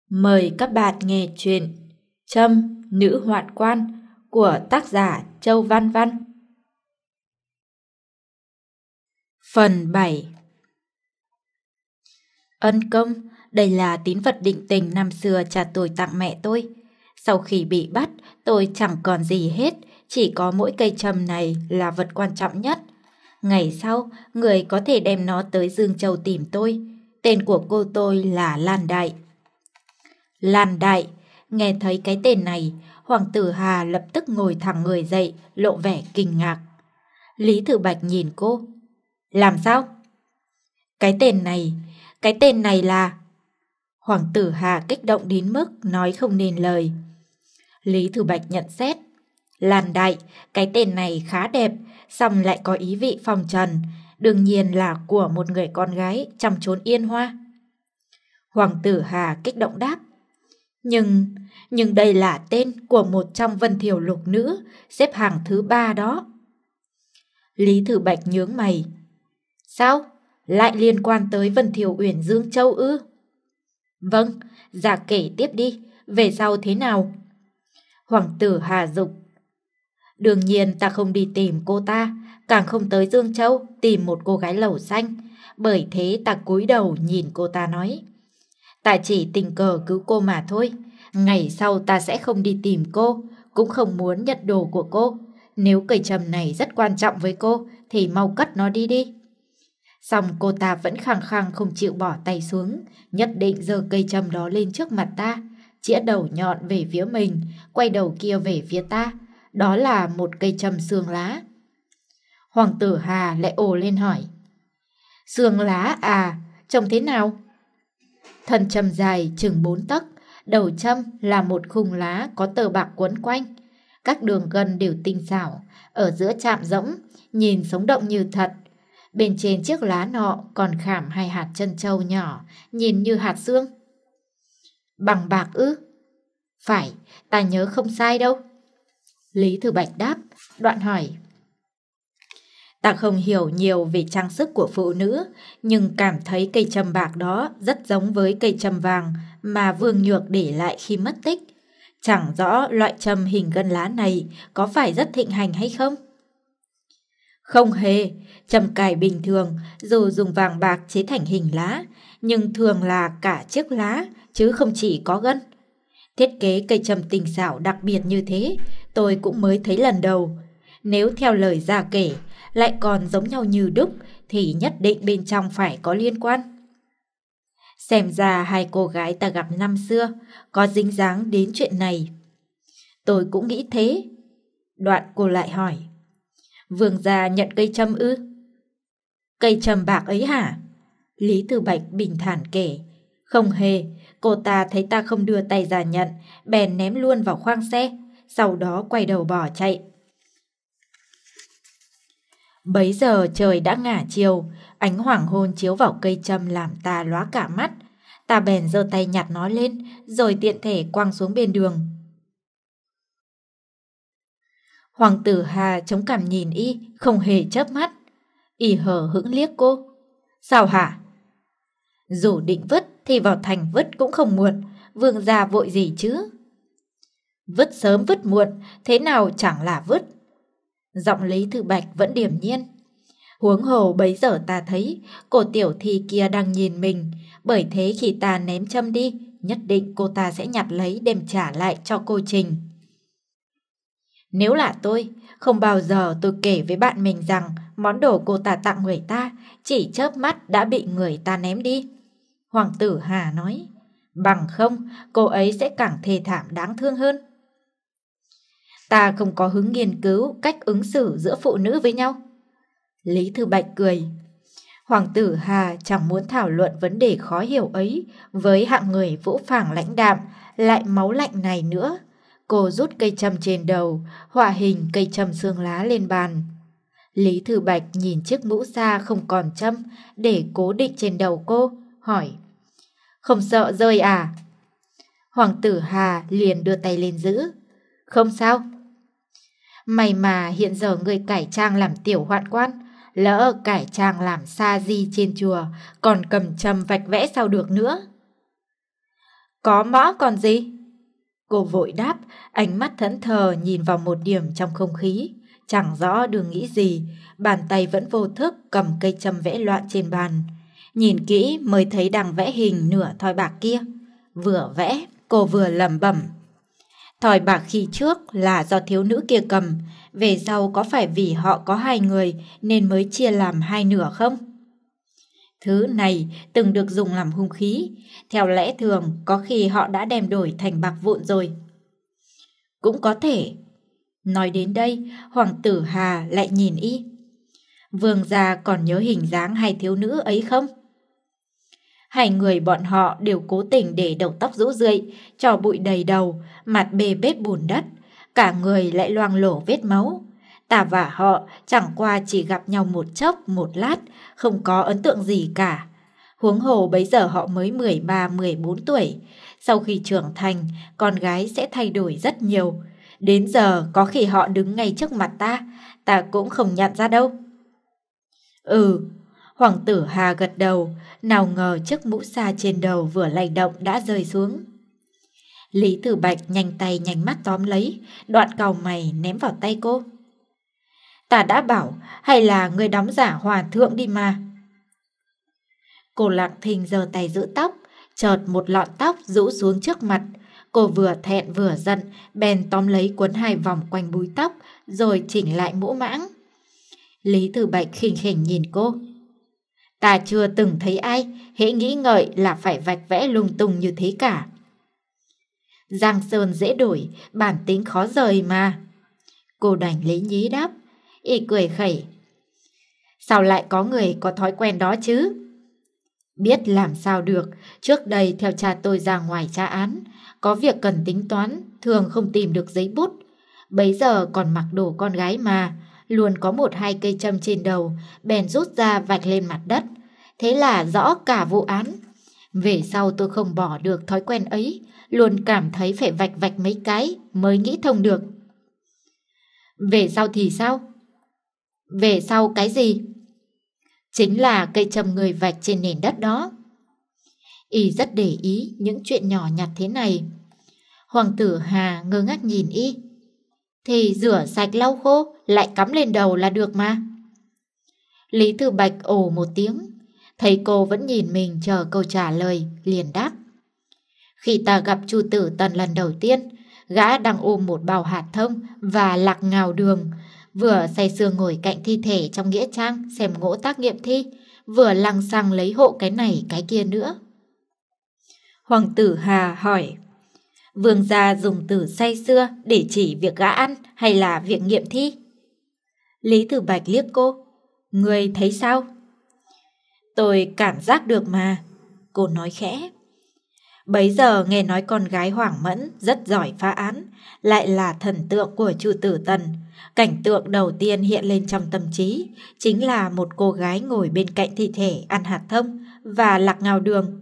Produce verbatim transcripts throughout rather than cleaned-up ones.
Mời các bạn nghe chuyện Trâm, Nữ Hoạn Quan của tác giả Châu Văn Văn. Phần bảy. Ân công, đây là tín vật định tình năm xưa cha tôi tặng mẹ tôi. Sau khi bị bắt, tôi chẳng còn gì hết, chỉ có mỗi cây trâm này là vật quan trọng nhất. Ngày sau, người có thể đem nó tới Dương Châu tìm tôi. Tên của cô tôi là Lan Đại. Lan Đại, nghe thấy cái tên này, Hoàng tử Hà lập tức ngồi thẳng người dậy, lộ vẻ kinh ngạc. Lý Thử Bạch nhìn cô. Làm sao? Cái tên này, cái tên này là... Hoàng tử Hà kích động đến mức nói không nên lời. Lý Thử Bạch nhận xét. Lan Đại, cái tên này khá đẹp, song lại có ý vị phong trần, đương nhiên là của một người con gái trong chốn Yên Hoa. Hoàng tử Hà kích động đáp. Nhưng, nhưng đây là tên của một trong Vân Thiểu lục nữ, xếp hàng thứ ba đó. Lý Thử Bạch nhướng mày. Sao? Lại liên quan tới Vân Thiểu Uyển Dương Châu ư? Vâng, dạ kể tiếp đi, về sau thế nào? Hoàng tử Hà dục. Đương nhiên ta không đi tìm cô ta, càng không tới Dương Châu tìm một cô gái lẩu xanh, bởi thế ta cúi đầu nhìn cô ta nói. Ta chỉ tình cờ cứu cô mà thôi. Ngày sau ta sẽ không đi tìm cô, cũng không muốn nhận đồ của cô. Nếu cây trầm này rất quan trọng với cô thì mau cất nó đi đi. Xong cô ta vẫn khăng khăng không chịu bỏ tay xuống, nhất định giơ cây trầm đó lên trước mặt ta, chĩa đầu nhọn về phía mình, quay đầu kia về phía ta. Đó là một cây trầm xương lá. Hoàng tử Hà lại ồ lên hỏi. Xương lá à, trông thế nào? Thân trầm dài chừng bốn tấc, đầu trâm là một khung lá có tờ bạc quấn quanh. Các đường gân đều tinh xảo, ở giữa chạm rỗng, nhìn sống động như thật. Bên trên chiếc lá nọ còn khảm hai hạt trân châu nhỏ, nhìn như hạt xương. Bằng bạc ư? Phải, ta nhớ không sai đâu. Lý Thử Bạch đáp, đoạn hỏi. Ta không hiểu nhiều về trang sức của phụ nữ, nhưng cảm thấy cây trầm bạc đó rất giống với cây trầm vàng mà Vương Nhược để lại khi mất tích. Chẳng rõ loại trầm hình gân lá này có phải rất thịnh hành hay không? Không hề, trầm cài bình thường dù dùng vàng bạc chế thành hình lá, nhưng thường là cả chiếc lá chứ không chỉ có gân. Thiết kế cây trầm tinh xảo đặc biệt như thế, tôi cũng mới thấy lần đầu. Nếu theo lời gia kể, lại còn giống nhau như đúc, thì nhất định bên trong phải có liên quan. Xem ra hai cô gái ta gặp năm xưa có dính dáng đến chuyện này. Tôi cũng nghĩ thế. Đoạn cô lại hỏi. Vương gia nhận cây trâm ư? Cây trâm bạc ấy hả? Lý Thử Bạch bình thản kể. Không hề, cô ta thấy ta không đưa tay ra nhận, bèn ném luôn vào khoang xe, sau đó quay đầu bỏ chạy. Bấy giờ trời đã ngả chiều, ánh hoàng hôn chiếu vào cây trâm làm ta lóa cả mắt. Ta bèn giơ tay nhặt nó lên, rồi tiện thể quăng xuống bên đường. Hoàng tử Hà chống cằm nhìn y, không hề chớp mắt. Y hờ hững liếc cô. Sao hả? Dù định vứt thì vào thành vứt cũng không muộn, vương gia vội gì chứ? Vứt sớm vứt muộn, thế nào chẳng là vứt. Giọng Lý Thử Bạch vẫn điềm nhiên. Huống hồ bấy giờ ta thấy cô tiểu thi kia đang nhìn mình, bởi thế khi ta ném châm đi, nhất định cô ta sẽ nhặt lấy đem trả lại cho cô Trình. Nếu là tôi, không bao giờ tôi kể với bạn mình rằng món đồ cô ta tặng người ta chỉ chớp mắt đã bị người ta ném đi. Hoàng tử Hà nói, bằng không cô ấy sẽ càng thê thảm đáng thương hơn. Ta không có hứng nghiên cứu cách ứng xử giữa phụ nữ với nhau. Lý Thử Bạch cười. Hoàng tử Hà chẳng muốn thảo luận vấn đề khó hiểu ấy với hạng người vũ phàng lãnh đạm, lại máu lạnh này nữa. Cô rút cây trâm trên đầu, họa hình cây trâm xương lá lên bàn. Lý Thử Bạch nhìn chiếc mũ sa không còn trâm để cố định trên đầu cô, hỏi. Không sợ rơi à? Hoàng tử Hà liền đưa tay lên giữ. Không sao. May mà hiện giờ người cải trang làm tiểu hoạn quan, lỡ cải trang làm sa di trên chùa, còn cầm trâm vạch vẽ sao được nữa. Có mõ còn gì? Cô vội đáp, ánh mắt thẫn thờ nhìn vào một điểm trong không khí. Chẳng rõ đường nghĩ gì, bàn tay vẫn vô thức cầm cây châm vẽ loạn trên bàn. Nhìn kỹ mới thấy đang vẽ hình nửa thỏi bạc kia. Vừa vẽ, cô vừa lẩm bẩm. Thỏi bạc khi trước là do thiếu nữ kia cầm, về sau có phải vì họ có hai người nên mới chia làm hai nửa không? Thứ này từng được dùng làm hung khí, theo lẽ thường có khi họ đã đem đổi thành bạc vụn rồi. Cũng có thể. Nói đến đây, Hoàng tử Hà lại nhìn y. Vương gia còn nhớ hình dáng hai thiếu nữ ấy không? Hai người bọn họ đều cố tình để đầu tóc rũ rượi, trò bụi đầy đầu, mặt bê bết bùn đất, cả người lại loang lổ vết máu. Ta và họ chẳng qua chỉ gặp nhau một chốc, một lát, không có ấn tượng gì cả. Huống hồ bấy giờ họ mới mười ba mười bốn tuổi. Sau khi trưởng thành, con gái sẽ thay đổi rất nhiều. Đến giờ có khi họ đứng ngay trước mặt ta, ta cũng không nhận ra đâu. Ừ, Hoàng tử Hà gật đầu, nào ngờ chiếc mũ sa trên đầu vừa lay động đã rơi xuống. Lý Tử Bạch nhanh tay nhanh mắt tóm lấy, đoạn cau mày ném vào tay cô. Ta đã bảo, hay là người đóng giả hòa thượng đi mà. Cô Lặng Thinh giơ tay giữ tóc, chợt một lọn tóc rũ xuống trước mặt. Cô vừa thẹn vừa giận, bèn tóm lấy cuốn hai vòng quanh búi tóc, rồi chỉnh lại mũ mãng. Lý Tử Bạch khinh khỉnh nhìn cô. Ta chưa từng thấy ai, hễ nghĩ ngợi là phải vạch vẽ lung tung như thế cả. Giang sơn dễ đổi, bản tính khó rời mà. Cô đành lý nhí đáp, y cười khẩy. Sao lại có người có thói quen đó chứ? Biết làm sao được, trước đây theo cha tôi ra ngoài tra án, có việc cần tính toán, thường không tìm được giấy bút. Bấy giờ còn mặc đồ con gái mà, luôn có một hai cây châm trên đầu, bèn rút ra vạch lên mặt đất. Thế là rõ cả vụ án. Về sau tôi không bỏ được thói quen ấy, luôn cảm thấy phải vạch vạch mấy cái mới nghĩ thông được. Về sau thì sao? Về sau cái gì? Chính là cây châm người vạch trên nền đất đó. Y rất để ý những chuyện nhỏ nhặt thế này. Hoàng tử Hà ngơ ngác nhìn y. Thì rửa sạch lau khô, lại cắm lên đầu là được mà. Lý Tử Bạch ồ một tiếng, thấy cô vẫn nhìn mình chờ câu trả lời, liền đáp. Khi ta gặp Chu Tử Tần lần đầu tiên, gã đang ôm một bao hạt thông và lạc ngào đường, vừa say sưa ngồi cạnh thi thể trong nghĩa trang xem ngỗ tác nghiệm thi, vừa lăng xăng lấy hộ cái này cái kia nữa. Hoàng tử Hà hỏi, vương gia dùng từ say sưa để chỉ việc gã ăn hay là việc nghiệm thi? Lý Tử Bạch liếc cô, người thấy sao? Tôi cảm giác được mà, cô nói khẽ. Bấy giờ nghe nói con gái Hoàng Mẫn rất giỏi phá án, lại là thần tượng của Chu Tử Tần. Cảnh tượng đầu tiên hiện lên trong tâm trí chính là một cô gái ngồi bên cạnh thi thể ăn hạt thông và lạc ngào đường.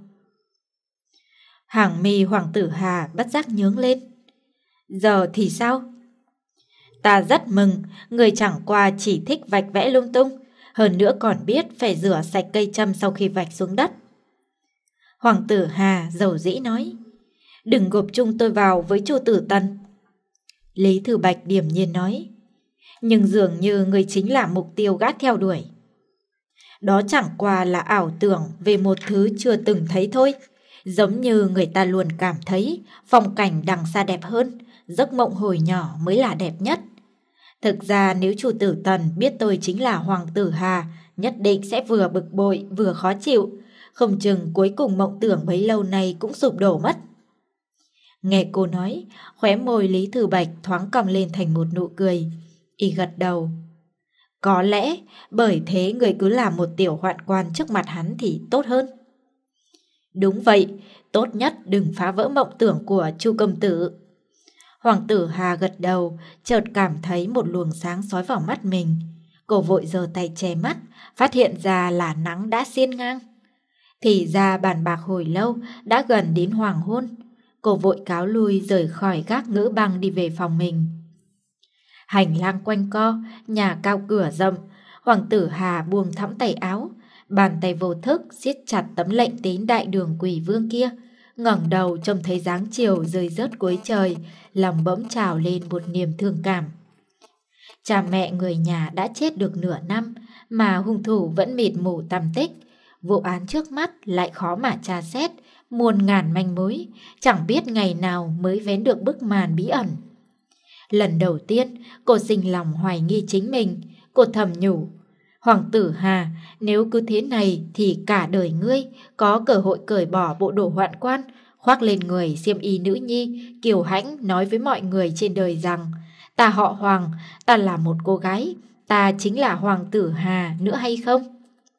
Hàng mi Hoàng tử Hà bất giác nhướng lên. Giờ thì sao? Ta rất mừng, người chẳng qua chỉ thích vạch vẽ lung tung, hơn nữa còn biết phải rửa sạch cây châm sau khi vạch xuống đất. Hoàng tử Hà dầu dĩ nói, đừng gộp chung tôi vào với Chu Tử Tần. Lý Tử Bạch điềm nhiên nói, nhưng dường như người chính là mục tiêu gã theo đuổi. Đó chẳng qua là ảo tưởng về một thứ chưa từng thấy thôi. Giống như người ta luôn cảm thấy phong cảnh đằng xa đẹp hơn, giấc mộng hồi nhỏ mới là đẹp nhất. Thực ra nếu Chu Tử Tần biết tôi chính là Hoàng tử Hà, nhất định sẽ vừa bực bội vừa khó chịu, không chừng cuối cùng mộng tưởng bấy lâu nay cũng sụp đổ mất. Nghe cô nói, khóe môi Lý Tử Bạch thoáng cong lên thành một nụ cười. Y gật đầu. Có lẽ bởi thế người cứ làm một tiểu hoạn quan trước mặt hắn thì tốt hơn. Đúng vậy, tốt nhất đừng phá vỡ mộng tưởng của Chu công tử. Hoàng tử Hà gật đầu, chợt cảm thấy một luồng sáng sói vào mắt mình. Cô vội giơ tay che mắt, phát hiện ra là nắng đã xiên ngang. Thì ra bàn bạc hồi lâu, đã gần đến hoàng hôn. Cô vội cáo lui rời khỏi gác ngữ băng đi về phòng mình. Hành lang quanh co, nhà cao cửa rộng, Hoàng tử Hà buông thõng tay áo, bàn tay vô thức siết chặt tấm lệnh tín đại đường quỷ vương kia, ngẩng đầu trông thấy dáng chiều rơi rớt cuối trời, lòng bỗng trào lên một niềm thương cảm. Cha mẹ người nhà đã chết được nửa năm mà hung thủ vẫn mịt mù tăm tích. Vụ án trước mắt lại khó mà tra xét, muôn ngàn manh mối, chẳng biết ngày nào mới vén được bức màn bí ẩn. Lần đầu tiên, cô sinh lòng hoài nghi chính mình, cô thầm nhủ. Hoàng tử Hà, nếu cứ thế này thì cả đời ngươi có cơ hội cởi bỏ bộ đồ hoạn quan, khoác lên người xiêm y nữ nhi, kiêu hãnh nói với mọi người trên đời rằng ta họ Hoàng, ta là một cô gái, ta chính là Hoàng tử Hà nữa hay không?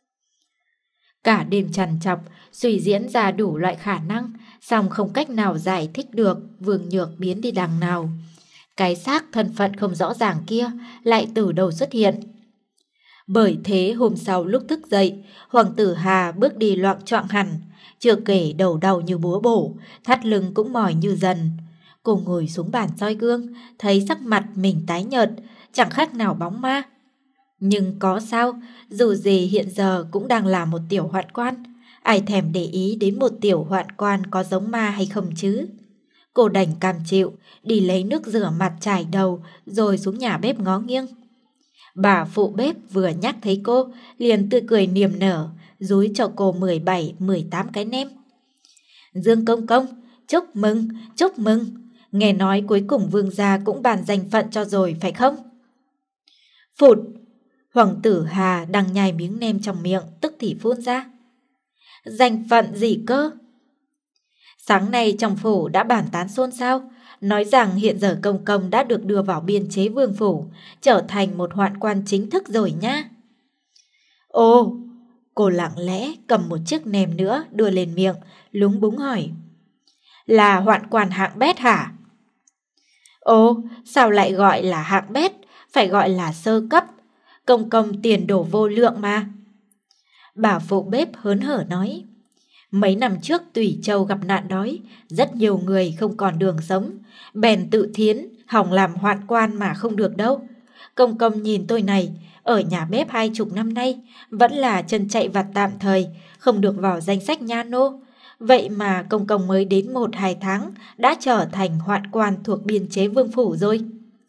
Cả đêm trằn trọc, suy diễn ra đủ loại khả năng, song không cách nào giải thích được Vương Nhược biến đi đằng nào. Cái xác thân phận không rõ ràng kia lại từ đầu xuất hiện. Bởi thế hôm sau lúc thức dậy, Hoàng tử Hà bước đi loạng choạng hẳn, chưa kể đầu đau như búa bổ, thắt lưng cũng mỏi như dần. Cô ngồi xuống bàn soi gương, thấy sắc mặt mình tái nhợt, chẳng khác nào bóng ma. Nhưng có sao, dù gì hiện giờ cũng đang là một tiểu hoạn quan, ai thèm để ý đến một tiểu hoạn quan có giống ma hay không chứ. Cô đành cam chịu, đi lấy nước rửa mặt chải đầu rồi xuống nhà bếp ngó nghiêng. Bà phụ bếp vừa nhắc thấy cô, liền tươi cười niềm nở, dúi cho cô mười bảy, mười tám cái nem. Dương công công, chúc mừng, chúc mừng, nghe nói cuối cùng Vương gia cũng bàn danh phận cho rồi phải không? Phụt! Hoàng tử Hà đang nhai miếng nem trong miệng, tức thì phun ra. Danh phận gì cơ? Sáng nay trong phủ đã bàn tán xôn xao, nói rằng hiện giờ công công đã được đưa vào biên chế vương phủ, trở thành một hoạn quan chính thức rồi nhá. Ồ, cô lặng lẽ cầm một chiếc nem nữa đưa lên miệng, lúng búng hỏi. Là hoạn quan hạng bét hả? Ồ, sao lại gọi là hạng bét, phải gọi là sơ cấp, công công tiền đổ vô lượng mà. Bà phụ bếp hớn hở nói. Mấy năm trước Tùy Châu gặp nạn đói, rất nhiều người không còn đường sống, bèn tự thiến, hỏng làm hoạn quan mà không được đâu. Công công nhìn tôi này, ở nhà bếp hai chục năm nay, vẫn là chân chạy vặt tạm thời, không được vào danh sách nha nô. Vậy mà công công mới đến một hai tháng đã trở thành hoạn quan thuộc biên chế vương phủ rồi.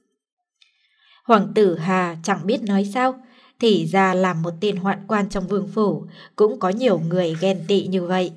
Hoàng tử Hà chẳng biết nói sao, thì ra làm một tên hoạn quan trong vương phủ, cũng có nhiều người ghen tị như vậy.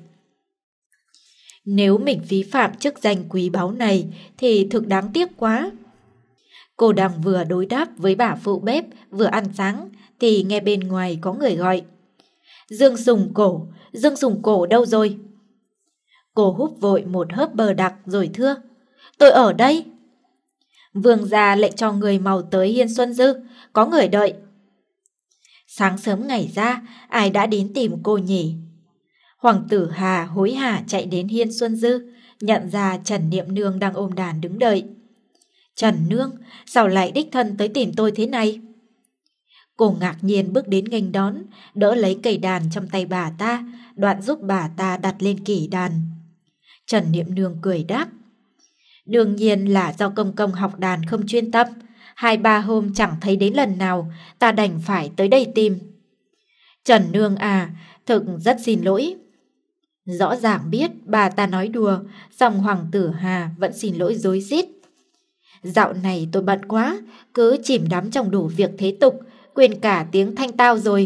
Nếu mình phí phạm chức danh quý báu này thì thực đáng tiếc quá. Cô đang vừa đối đáp với bà phụ bếp vừa ăn sáng thì nghe bên ngoài có người gọi. Dương Sùng Cổ, Dương Sùng Cổ đâu rồi? Cô húp vội một hớp bơ đặc rồi thưa. Tôi ở đây. Vương gia lệnh cho người mau tới Hiên Xuân Dư, có người đợi. Sáng sớm ngày ra, ai đã đến tìm cô nhỉ? Hoàng tử Hà hối hả chạy đến Hiên Xuân Dư, nhận ra Trần Niệm Nương đang ôm đàn đứng đợi. Trần Nương, sao lại đích thân tới tìm tôi thế này? Cô ngạc nhiên bước đến nghênh đón, đỡ lấy cây đàn trong tay bà ta, đoạn giúp bà ta đặt lên kỷ đàn. Trần Niệm Nương cười đáp. Đương nhiên là do công công học đàn không chuyên tâm, hai ba hôm chẳng thấy đến lần nào, ta đành phải tới đây tìm. Trần Nương à, thực rất xin lỗi. Rõ ràng biết bà ta nói đùa, song Hoàng tử Hà vẫn xin lỗi rối rít. Dạo này tôi bận quá, cứ chìm đắm trong đủ việc thế tục, quên cả tiếng thanh tao rồi.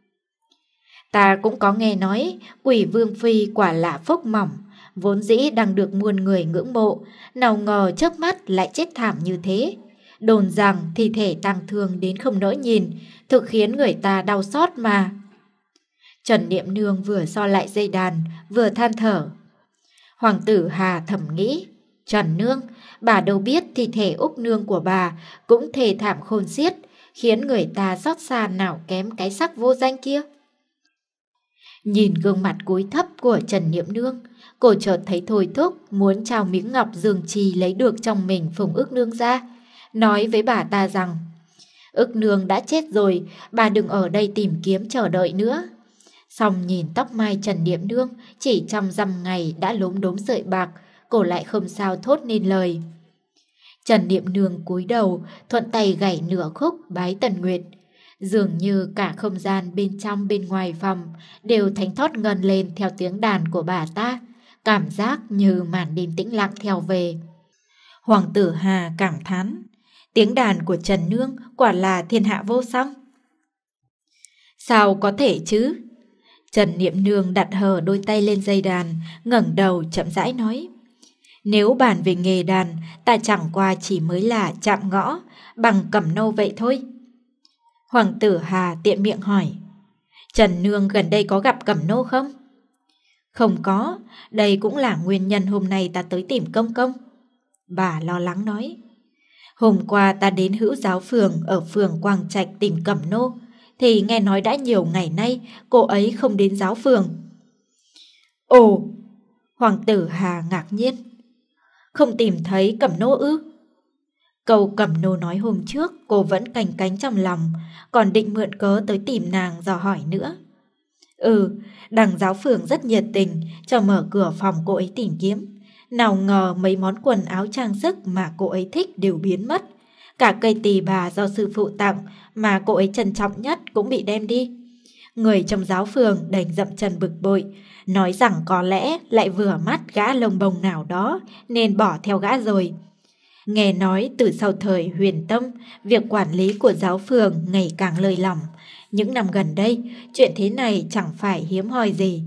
Ta cũng có nghe nói Quỷ Vương Phi quả là phúc mỏng, vốn dĩ đang được muôn người ngưỡng mộ, nào ngờ chớp mắt lại chết thảm như thế. Đồn rằng thi thể tang thương đến không nỡ nhìn, thực khiến người ta đau xót mà. Trần Niệm Nương vừa so lại dây đàn, vừa than thở. Hoàng tử Hà thầm nghĩ, Trần Nương, bà đâu biết thi thể Úc Nương của bà cũng thê thảm khôn xiết, khiến người ta xót xa nào kém cái sắc vô danh kia. Nhìn gương mặt cúi thấp của Trần Niệm Nương, cô chợt thấy thôi thúc muốn trao miếng ngọc Dương Trì lấy được trong mình Phùng Ước Nương ra, nói với bà ta rằng Ước Nương đã chết rồi, bà đừng ở đây tìm kiếm chờ đợi nữa. Xong nhìn tóc mai Trần Niệm Nương chỉ trong dăm ngày đã lốm đốm sợi bạc, cô lại không sao thốt nên lời. Trần Niệm Nương cúi đầu, thuận tay gảy nửa khúc bái Tần Nguyệt. Dường như cả không gian bên trong bên ngoài phòng đều thánh thót ngân lên theo tiếng đàn của bà ta, cảm giác như màn đêm tĩnh lặng theo về. Hoàng tử Hà cảm thán, tiếng đàn của Trần Nương quả là thiên hạ vô song. Sao có thể chứ? Trần Niệm Nương đặt hờ đôi tay lên dây đàn, ngẩng đầu chậm rãi nói. Nếu bàn về nghề đàn, ta chẳng qua chỉ mới là chạm ngõ, bằng cẩm nô vậy thôi. Hoàng tử Hà tiện miệng hỏi, Trần Nương gần đây có gặp cẩm nô không? Không có, đây cũng là nguyên nhân hôm nay ta tới tìm công công. Bà lo lắng nói. Hôm qua ta đến Hữu Giáo Phường ở phường Quang Trạch tìm cẩm nô, thì nghe nói đã nhiều ngày nay cô ấy không đến giáo phường. Ồ! Hoàng tử Hà ngạc nhiên. Không tìm thấy cẩm nô ư? Câu cẩm nô nói hôm trước cô vẫn canh cánh trong lòng, còn định mượn cớ tới tìm nàng dò hỏi nữa. Ừ, đằng giáo phường rất nhiệt tình cho mở cửa phòng cô ấy tìm kiếm. Nào ngờ mấy món quần áo trang sức mà cô ấy thích đều biến mất. Cả cây tỳ bà do sư phụ tặng mà cô ấy trân trọng nhất cũng bị đem đi. Người trong giáo phường đành dậm chân bực bội, nói rằng có lẽ lại vừa mắt gã lông bông nào đó nên bỏ theo gã rồi. Nghe nói từ sau thời Huyền Tâm, việc quản lý của giáo phường ngày càng lơi lỏng. Những năm gần đây, chuyện thế này chẳng phải hiếm hoi gì.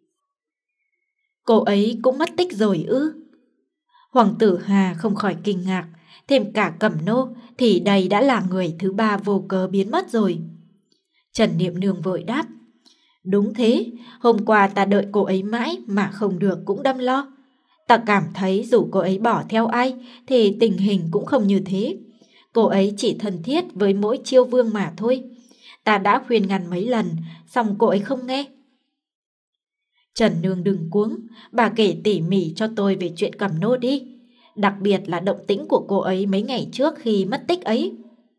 Cô ấy cũng mất tích rồi ư? Hoàng tử Hà không khỏi kinh ngạc, thêm cả cẩm nô thì đây đã là người thứ ba vô cớ biến mất rồi. Trần Niệm Nương vội đáp, đúng thế, hôm qua ta đợi cô ấy mãi mà không được cũng đâm lo. Ta cảm thấy dù cô ấy bỏ theo ai thì tình hình cũng không như thế. Cô ấy chỉ thân thiết với mỗi chiêu vương mà thôi. Ta đã khuyên ngăn mấy lần, xong cô ấy không nghe. Trần Nương đừng cuống, bà kể tỉ mỉ cho tôi về chuyện cẩm nô đi. Đặc biệt là động tĩnh của cô ấy mấy ngày trước khi mất tích ấy.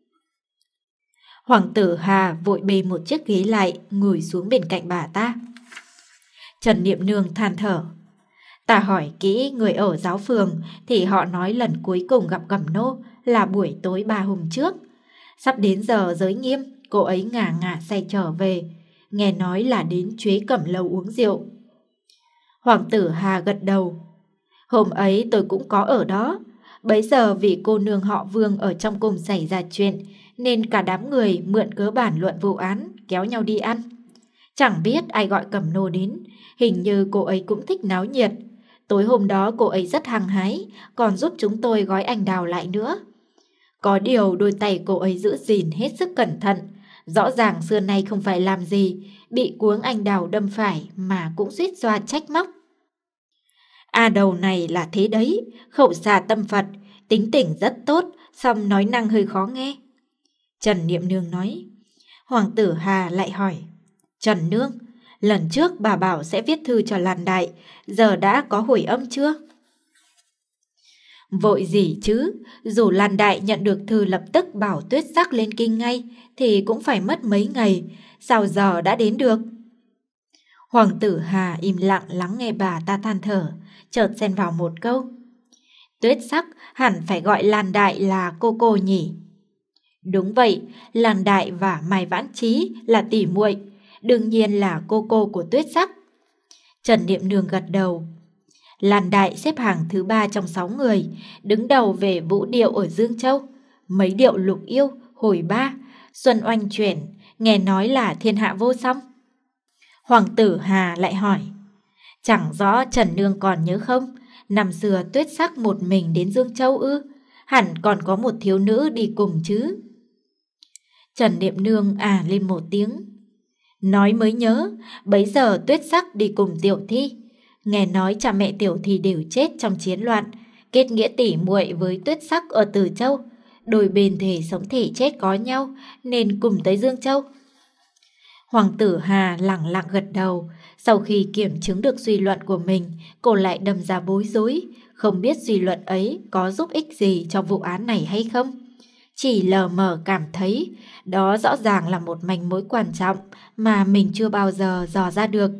Hoàng tử Hà vội bê một chiếc ghế lại, ngồi xuống bên cạnh bà ta. Trần Niệm Nương than thở. Ta hỏi kỹ người ở giáo phường thì họ nói lần cuối cùng gặp cẩm nô là buổi tối ba hôm trước. Sắp đến giờ giới nghiêm, cô ấy ngả ngả say trở về, nghe nói là đến Chuế Cẩm Lâu uống rượu. Hoàng tử Hà gật đầu. Hôm ấy tôi cũng có ở đó. Bấy giờ vì cô nương họ Vương ở trong cung xảy ra chuyện, nên cả đám người mượn cớ bàn luận vụ án, kéo nhau đi ăn. Chẳng biết ai gọi cẩm nô đến, hình như cô ấy cũng thích náo nhiệt. Tối hôm đó cô ấy rất hăng hái, còn giúp chúng tôi gói anh đào lại nữa. Có điều đôi tay cô ấy giữ gìn hết sức cẩn thận, rõ ràng xưa nay không phải làm gì, bị cuống anh đào đâm phải mà cũng suýt xoa trách móc. À đầu này là thế đấy, khẩu xà tâm Phật, tính tình rất tốt, song nói năng hơi khó nghe. Trần Niệm Nương nói. Hoàng tử Hà lại hỏi, Trần Nương, lần trước bà bảo sẽ viết thư cho Lan Đại, giờ đã có hồi âm chưa? Vội gì chứ, dù Lan Đại nhận được thư lập tức bảo Tuyết Sắc lên kinh ngay, thì cũng phải mất mấy ngày, sao giờ đã đến được? Hoàng tử Hà im lặng lắng nghe bà ta than thở, chợt xen vào một câu. Tuyết Sắc hẳn phải gọi Lan Đại là cô cô nhỉ? Đúng vậy, Lan Đại và Mai Vãn Trí là tỷ muội, đương nhiên là cô cô của Tuyết Sắc. Trần Niệm Nương gật đầu. Lan Đại xếp hàng thứ ba trong sáu người, đứng đầu về vũ điệu ở Dương Châu. Mấy điệu lục yêu, hồi ba, xuân oanh chuyển, nghe nói là thiên hạ vô song. Hoàng tử Hà lại hỏi, chẳng rõ Trần Nương còn nhớ không, năm xưa Tuyết Sắc một mình đến Dương Châu ư? Hẳn còn có một thiếu nữ đi cùng chứ? Trần Niệm Nương à lên một tiếng. Nói mới nhớ, bấy giờ Tuyết Sắc đi cùng Tiểu Thi. Nghe nói cha mẹ Tiểu Thi đều chết trong chiến loạn, kết nghĩa tỉ muội với Tuyết Sắc ở Từ Châu. Đôi bên thề sống thể chết có nhau, nên cùng tới Dương Châu. Hoàng tử Hà lẳng lặng gật đầu. Sau khi kiểm chứng được suy luận của mình, cô lại đâm ra bối rối, không biết suy luận ấy có giúp ích gì cho vụ án này hay không. Chỉ lờ mờ cảm thấy đó rõ ràng là một manh mối quan trọng mà mình chưa bao giờ dò ra được.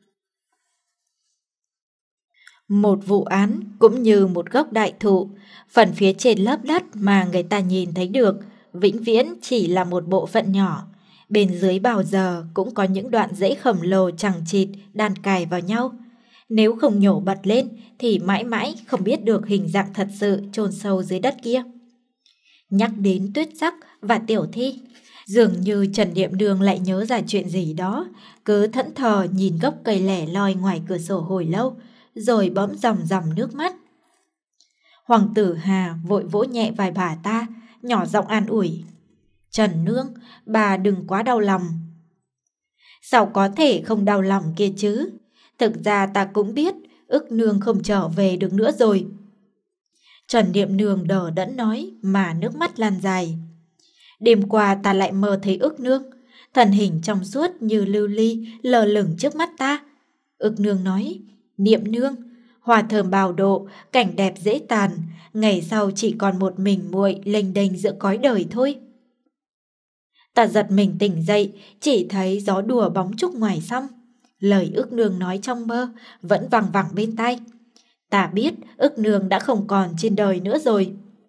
Một vụ án cũng như một gốc đại thụ, phần phía trên lớp đất mà người ta nhìn thấy được vĩnh viễn chỉ là một bộ phận nhỏ. Bên dưới bao giờ cũng có những đoạn rễ khổng lồ chằng chịt đan cài vào nhau. Nếu không nhổ bật lên thì mãi mãi không biết được hình dạng thật sự chôn sâu dưới đất kia. Nhắc đến Tuyết Sắc và Tiểu Thi, dường như Trần Niệm Nương lại nhớ ra chuyện gì đó, cứ thẫn thờ nhìn gốc cây lẻ loi ngoài cửa sổ hồi lâu, rồi bỗng ròng ròng nước mắt. Hoàng tử Hà vội vỗ nhẹ vai bà ta, nhỏ giọng an ủi. Trần Nương, bà đừng quá đau lòng. Sao có thể không đau lòng kia chứ? Thực ra ta cũng biết, ức nương không trở về được nữa rồi. Trần Niệm Nương đờ đẫn nói mà nước mắt lan dài. Đêm qua ta lại mơ thấy ức nương, thần hình trong suốt như lưu ly lờ lửng trước mắt ta. Ức nương nói, Niệm Nương, hoa thơm bào độ, cảnh đẹp dễ tàn, ngày sau chỉ còn một mình muội lênh đênh giữa cõi đời thôi. Ta giật mình tỉnh dậy, chỉ thấy gió đùa bóng trúc ngoài sông. Lời ức nương nói trong mơ vẫn vang vẳng bên tai. Ta biết ức nương đã không còn trên đời nữa rồi.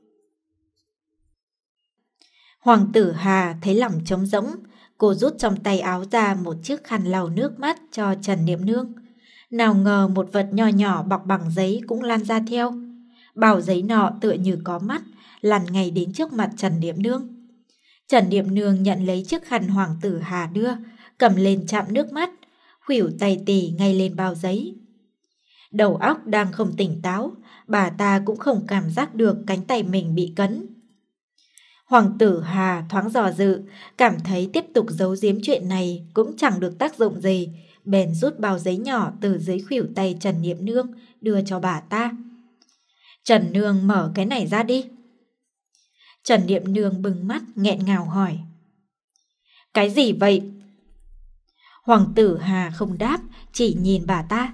Hoàng tử Hà thấy lòng trống rỗng, cô rút trong tay áo ra một chiếc khăn lau nước mắt cho Trần Niệm Nương. Nào ngờ một vật nho nhỏ bọc bằng giấy cũng lan ra theo. Bao giấy nọ tựa như có mắt, lăn ngay đến trước mặt Trần Niệm Nương. Trần Niệm Nương nhận lấy chiếc khăn Hoàng tử Hà đưa, cầm lên chạm nước mắt, khuỷu tay tì ngay lên bao giấy. Đầu óc đang không tỉnh táo, bà ta cũng không cảm giác được cánh tay mình bị cấn. Hoàng tử Hà thoáng dò dự, cảm thấy tiếp tục giấu giếm chuyện này cũng chẳng được tác dụng gì, bèn rút bao giấy nhỏ từ dưới khuỷu tay Trần Niệm Nương đưa cho bà ta. Trần Nương mở cái này ra đi. Trần Niệm Nương bừng mắt nghẹn ngào hỏi. Cái gì vậy? Hoàng tử Hà không đáp, chỉ nhìn bà ta.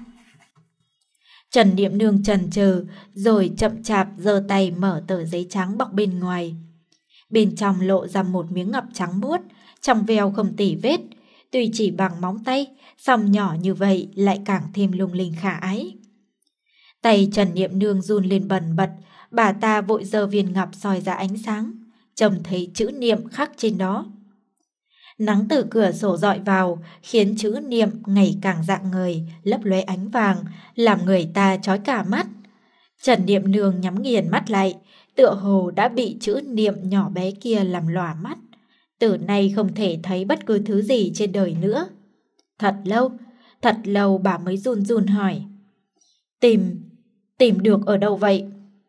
Trần Niệm Nương chần chừ rồi chậm chạp giơ tay mở tờ giấy trắng bọc bên ngoài. Bên trong lộ ra một miếng ngọc trắng muốt, trong veo không tỉ vết. Tuy chỉ bằng móng tay, song nhỏ như vậy lại càng thêm lung linh khả ái. Tay Trần Niệm Nương run lên bần bật, bà ta vội giơ viên ngọc soi ra ánh sáng, trông thấy chữ niệm khắc trên đó. Nắng từ cửa sổ dọi vào khiến chữ niệm ngày càng rạng ngời, lấp lóe ánh vàng, làm người ta chói cả mắt. Trần Niệm Nương nhắm nghiền mắt lại, tựa hồ đã bị chữ niệm nhỏ bé kia làm lòa mắt. Từ nay không thể thấy bất cứ thứ gì trên đời nữa. Thật lâu, thật lâu bà mới run run hỏi. Tìm, tìm được ở đâu vậy?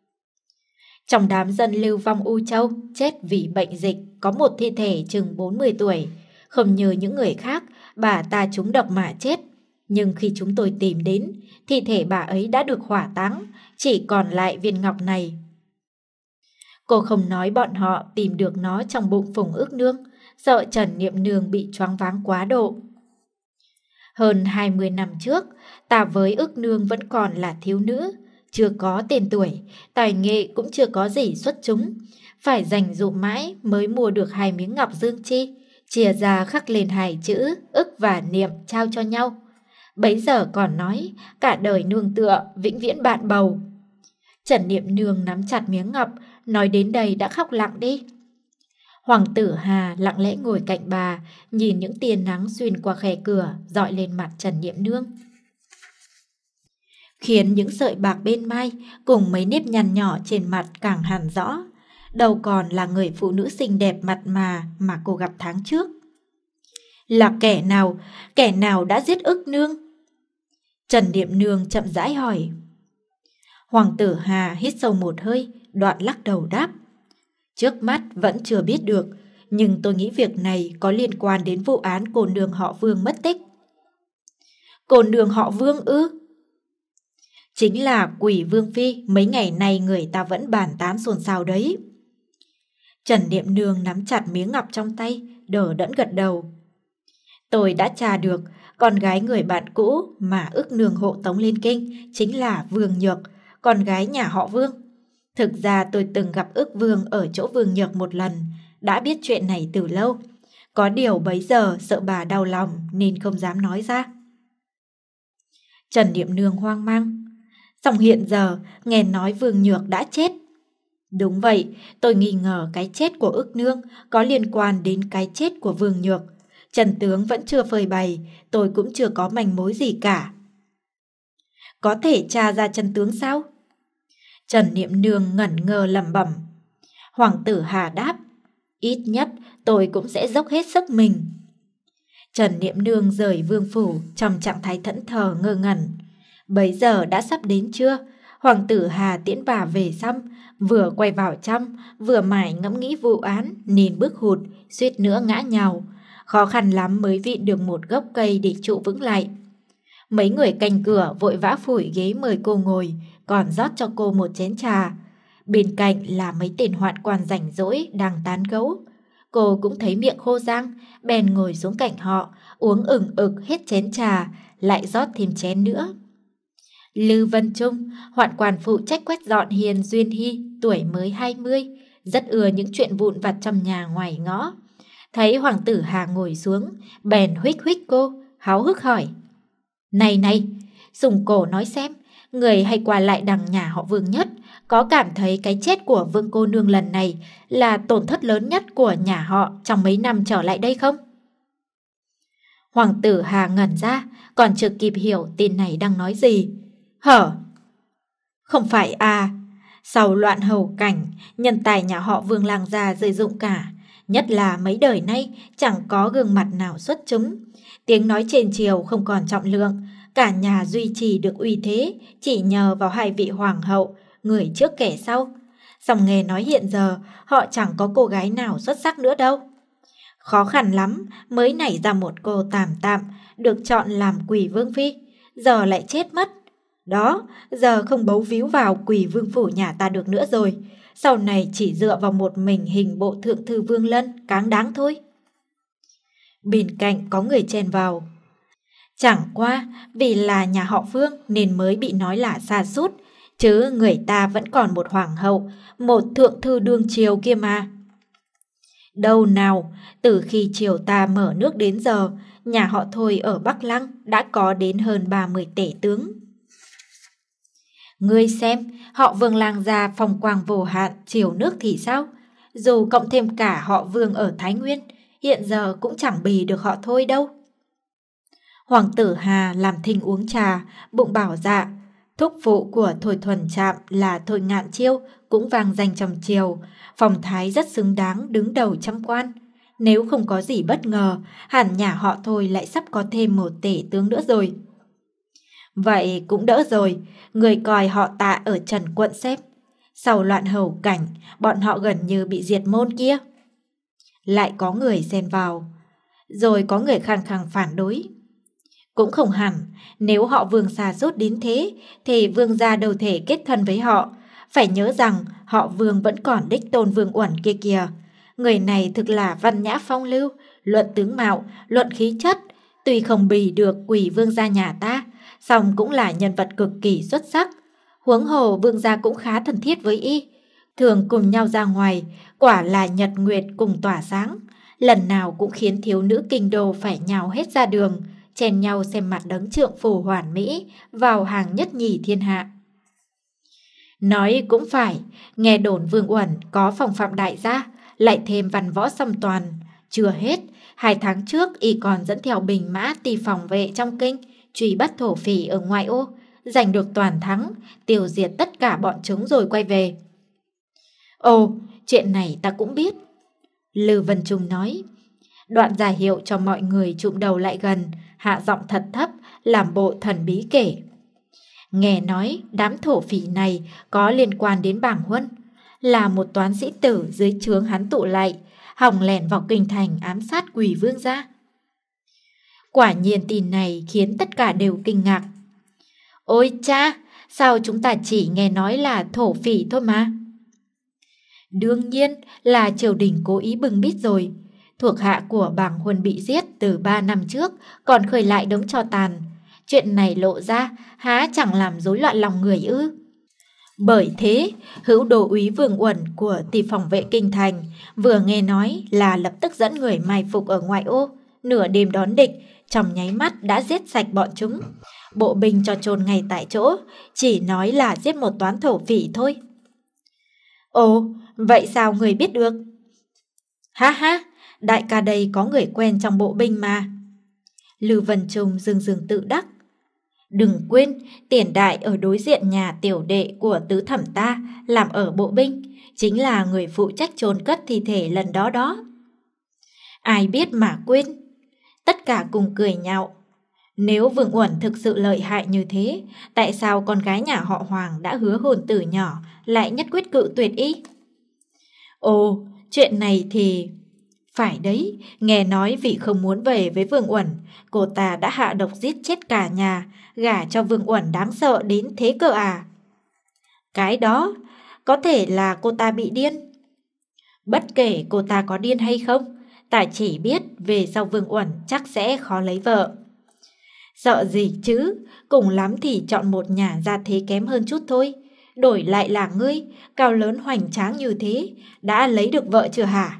Trong đám dân lưu vong U Châu chết vì bệnh dịch có một thi thể chừng bốn mươi tuổi. Không như những người khác, bà ta trúng độc mà chết. Nhưng khi chúng tôi tìm đến, thi thể bà ấy đã được hỏa táng, chỉ còn lại viên ngọc này. Cô không nói bọn họ tìm được nó trong bụng Phùng Ước Nương, sợ Trần Niệm Nương bị choáng váng quá độ. Hơn hai mươi năm trước, ta với Ước Nương vẫn còn là thiếu nữ, chưa có tên tuổi, tài nghệ cũng chưa có gì xuất chúng. Phải dành dụm mãi mới mua được hai miếng ngọc dương chi, chia ra khắc lên hai chữ ức và niệm trao cho nhau. Bấy giờ còn nói cả đời nương tựa, vĩnh viễn bạn bầu. Trần Niệm Nương nắm chặt miếng ngọc, nói đến đây đã khóc lặng đi. Hoàng tử Hà lặng lẽ ngồi cạnh bà, nhìn những tia nắng xuyên qua khe cửa dọi lên mặt Trần Niệm Nương, khiến những sợi bạc bên mai cùng mấy nếp nhăn nhỏ trên mặt càng hằn rõ. Đâu còn là người phụ nữ xinh đẹp mặt mà mà cô gặp tháng trước. Là kẻ nào, kẻ nào đã giết Ức Nương? Trần Niệm Nương chậm rãi hỏi. Hoàng tử Hà hít sâu một hơi, đoạn lắc đầu đáp. Trước mắt vẫn chưa biết được, nhưng tôi nghĩ việc này có liên quan đến vụ án cô nương họ Vương mất tích. Cô nương họ Vương ư? Chính là Quỷ Vương Phi mấy ngày nay người ta vẫn bàn tán xôn xao đấy. Trần Niệm Nương nắm chặt miếng ngọc trong tay, đờ đẫn gật đầu. Tôi đã tra được, con gái người bạn cũ mà Ức Nương hộ tống lên kinh chính là Vương Nhược, con gái nhà họ Vương. Thực ra tôi từng gặp Ức Vương ở chỗ Vương Nhược một lần, đã biết chuyện này từ lâu. Có điều bấy giờ sợ bà đau lòng nên không dám nói ra. Trần Niệm Nương hoang mang. Song hiện giờ nghe nói Vương Nhược đã chết. Đúng vậy, tôi nghi ngờ cái chết của Ức Nương có liên quan đến cái chết của Vương Nhược. Trần tướng vẫn chưa phơi bày, tôi cũng chưa có manh mối gì cả. có thể tra ra chân tướng sao? Trần Niệm Nương ngẩn ngơ lẩm bẩm. Hoàng tử Hà đáp, ít nhất tôi cũng sẽ dốc hết sức mình. Trần Niệm Nương rời vương phủ trong trạng thái thẫn thờ ngơ ngẩn. Bấy giờ đã sắp đến trưa, Hoàng tử Hà tiễn bà về xăm, vừa quay vào trong, vừa mải ngẫm nghĩ vụ án nên bước hụt, suýt nữa ngã nhào. Khó khăn lắm mới vịn được một gốc cây để trụ vững lại. Mấy người canh cửa vội vã phủi ghế mời cô ngồi, còn rót cho cô một chén trà. Bên cạnh là mấy tên hoạn quan rảnh rỗi đang tán gẫu. Cô cũng thấy miệng khô răng, bèn ngồi xuống cạnh họ, uống ừng ực hết chén trà, lại rót thêm chén nữa. Lư Vân Trung, hoạn quan phụ trách quét dọn Hiền Duyên Hy, tuổi mới hai mươi, rất ưa những chuyện vụn vặt trong nhà ngoài ngõ. Thấy Hoàng tử Hà ngồi xuống, bèn huých huých cô, háo hức hỏi. Này này, Sùng Cổ nói xem, người hay qua lại đằng nhà họ Vương nhất, có cảm thấy cái chết của Vương cô nương lần này là tổn thất lớn nhất của nhà họ trong mấy năm trở lại đây không? Hoàng tử Hà ngẩn ra, còn chưa kịp hiểu tin này đang nói gì. Hở? Không phải à, sau loạn hầu cảnh, nhân tài nhà họ Vương lang gia rơi rụng cả, nhất là mấy đời nay chẳng có gương mặt nào xuất chúng. Tiếng nói trên triều không còn trọng lượng, cả nhà duy trì được uy thế chỉ nhờ vào hai vị hoàng hậu, người trước kẻ sau. Song nghe nói hiện giờ họ chẳng có cô gái nào xuất sắc nữa đâu. Khó khăn lắm mới nảy ra một cô tạm tạm được chọn làm Quỷ Vương phi, giờ lại chết mất. Đó, giờ không bấu víu vào Quỷ Vương phủ nhà ta được nữa rồi. Sau này chỉ dựa vào một mình hình bộ thượng thư Vương Lân cáng đáng thôi. Bên cạnh có người chen vào. Chẳng qua vì là nhà họ Vương nên mới bị nói là sa sút, chứ người ta vẫn còn một hoàng hậu, một thượng thư đương triều kia mà. Đâu nào, từ khi triều ta mở nước đến giờ, nhà họ Thôi ở Bắc Lăng đã có đến hơn ba mươi tể tướng. Ngươi xem, họ Vương lang gia phong quang vô hạn, triều nước thì sao? Dù cộng thêm cả họ Vương ở Thái Nguyên, hiện giờ cũng chẳng bì được họ Thôi đâu. Hoàng tử Hà làm thinh uống trà, bụng bảo dạ. Thúc phụ của Thôi Thuần Trạm là Thôi Ngạn Chiêu cũng vang danh trong triều, phong thái rất xứng đáng đứng đầu trăm quan. Nếu không có gì bất ngờ, hẳn nhà họ Thôi lại sắp có thêm một tể tướng nữa rồi. Vậy cũng đỡ rồi, người coi họ Tạ ở Trần Quận xem. Sau loạn hầu cảnh, bọn họ gần như bị diệt môn kia. Lại có người xen vào, rồi có người khăng khăng phản đối. Cũng không hẳn, nếu họ Vương xa sút đến thế, thì Vương gia đâu thể kết thân với họ. Phải nhớ rằng họ Vương vẫn còn đích tôn Vương Uẩn kia kìa. Người này thực là văn nhã phong lưu, luận tướng mạo, luận khí chất. Tuy không bì được Quỷ Vương gia nhà ta, song cũng là nhân vật cực kỳ xuất sắc. Huống hồ Vương gia cũng khá thân thiết với y, thường cùng nhau ra ngoài, quả là nhật nguyệt cùng tỏa sáng. Lần nào cũng khiến thiếu nữ kinh đô phải nhào hết ra đường, chen nhau xem mặt đấng trượng phù hoàn mỹ vào hàng nhất nhì thiên hạ. Nói cũng phải, nghe đồn Vương Uẩn có phong phạm đại gia, lại thêm văn võ song toàn. Chưa hết, hai tháng trước y còn dẫn theo binh mã ti phòng vệ trong kinh, truy bắt thổ phỉ ở ngoại ô, giành được toàn thắng, tiêu diệt tất cả bọn chúng rồi quay về. Ồ, chuyện này ta cũng biết. Lư Vân Trung nói. Đoạn ra hiệu cho mọi người chụm đầu lại gần, hạ giọng thật thấp, làm bộ thần bí kể. Nghe nói đám thổ phỉ này có liên quan đến Bàng Huân, là một toán sĩ tử dưới trướng hắn tụ lại, hòng lẻn vào kinh thành ám sát Quỷ Vương gia. Quả nhiên tin này khiến tất cả đều kinh ngạc. Ôi cha, sao chúng ta chỉ nghe nói là thổ phỉ thôi mà? Đương nhiên là triều đình cố ý bưng bít rồi. Thuộc hạ của Bàng Huân bị giết từ ba năm trước, còn khơi lại đống tro tàn. Chuyện này lộ ra, há chẳng làm rối loạn lòng người ư? Bởi thế, hữu đồ úy Vương Uẩn của tỷ phòng vệ kinh thành vừa nghe nói là lập tức dẫn người mai phục ở ngoại ô, nửa đêm đón địch, trong nháy mắt đã giết sạch bọn chúng. Bộ binh cho chôn ngay tại chỗ, chỉ nói là giết một toán thổ phỉ thôi. Ồ, vậy sao người biết được? Ha ha, đại ca đây có người quen trong bộ binh mà. Lư Vân Trung dừng dừng tự đắc. Đừng quên, tiền đại ở đối diện nhà tiểu đệ của tứ thẩm ta làm ở bộ binh, chính là người phụ trách chôn cất thi thể lần đó đó. Ai biết mà quên. Tất cả cùng cười nhạo. Nếu Vương Uẩn thực sự lợi hại như thế, tại sao con gái nhà họ Hoàng đã hứa hôn từ nhỏ lại nhất quyết cự tuyệt y? Ồ, chuyện này thì... Phải đấy, nghe nói vì không muốn về với Vương Uẩn, cô ta đã hạ độc giết chết cả nhà, gả cho Vương Uẩn đáng sợ đến thế cơ à? Cái đó, có thể là cô ta bị điên. Bất kể cô ta có điên hay không, ta chỉ biết về sau Vương Uẩn chắc sẽ khó lấy vợ. Sợ gì chứ, cùng lắm thì chọn một nhà gia thế kém hơn chút thôi. Đổi lại là ngươi, cao lớn hoành tráng như thế, đã lấy được vợ chưa hả?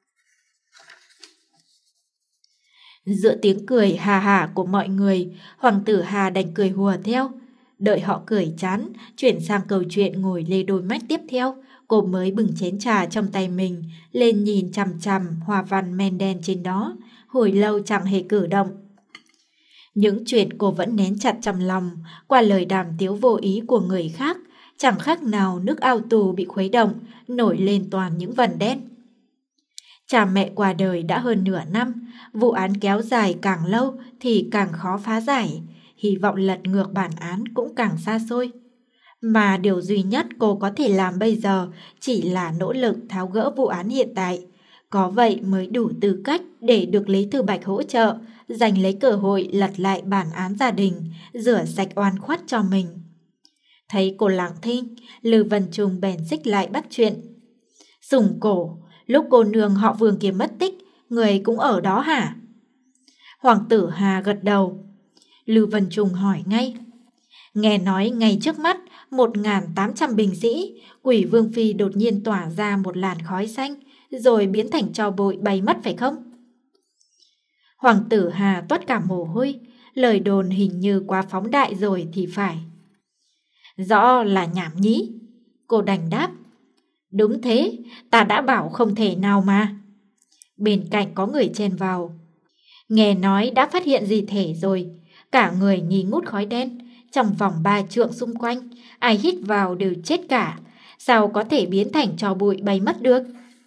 Giữa tiếng cười hà hà của mọi người, Hoàng tử Hà đành cười hùa theo. Đợi họ cười chán, chuyển sang câu chuyện ngồi lê đôi mách tiếp theo, cô mới bừng chén trà trong tay mình, lên nhìn chằm chằm hoa văn men đen trên đó, hồi lâu chẳng hề cử động. Những chuyện cô vẫn nén chặt trong lòng, qua lời đàm tiếu vô ý của người khác, chẳng khác nào nước ao tù bị khuấy động, nổi lên toàn những vần đen. Cha mẹ qua đời đã hơn nửa năm, vụ án kéo dài càng lâu thì càng khó phá giải, hy vọng lật ngược bản án cũng càng xa xôi. Mà điều duy nhất cô có thể làm bây giờ chỉ là nỗ lực tháo gỡ vụ án hiện tại. Có vậy mới đủ tư cách để được Lý Thư Bạch hỗ trợ, giành lấy cơ hội lật lại bản án gia đình, rửa sạch oan khuất cho mình. Thấy cô lặng thinh, Lư Vân Trung bèn xích lại bắt chuyện. Sùng Cổ, lúc cô nương họ Vương kia mất tích, người cũng ở đó hả? Hoàng tử Hà gật đầu. Lư Vân Trung hỏi ngay. Nghe nói ngay trước mắt một nghìn tám trăm binh sĩ, Quỷ Vương Phi đột nhiên tỏa ra một làn khói xanh, rồi biến thành tro bụi bay mất phải không? Hoàng tử Hà toát cả mồ hôi, lời đồn hình như quá phóng đại rồi thì phải. Rõ là nhảm nhí. Cô đành đáp. Đúng thế, ta đã bảo không thể nào mà. Bên cạnh có người chen vào. Nghe nói đã phát hiện gì thể rồi, cả người nghi ngút khói đen, trong vòng ba trượng xung quanh, ai hít vào đều chết cả, sao có thể biến thành tro bụi bay mất được?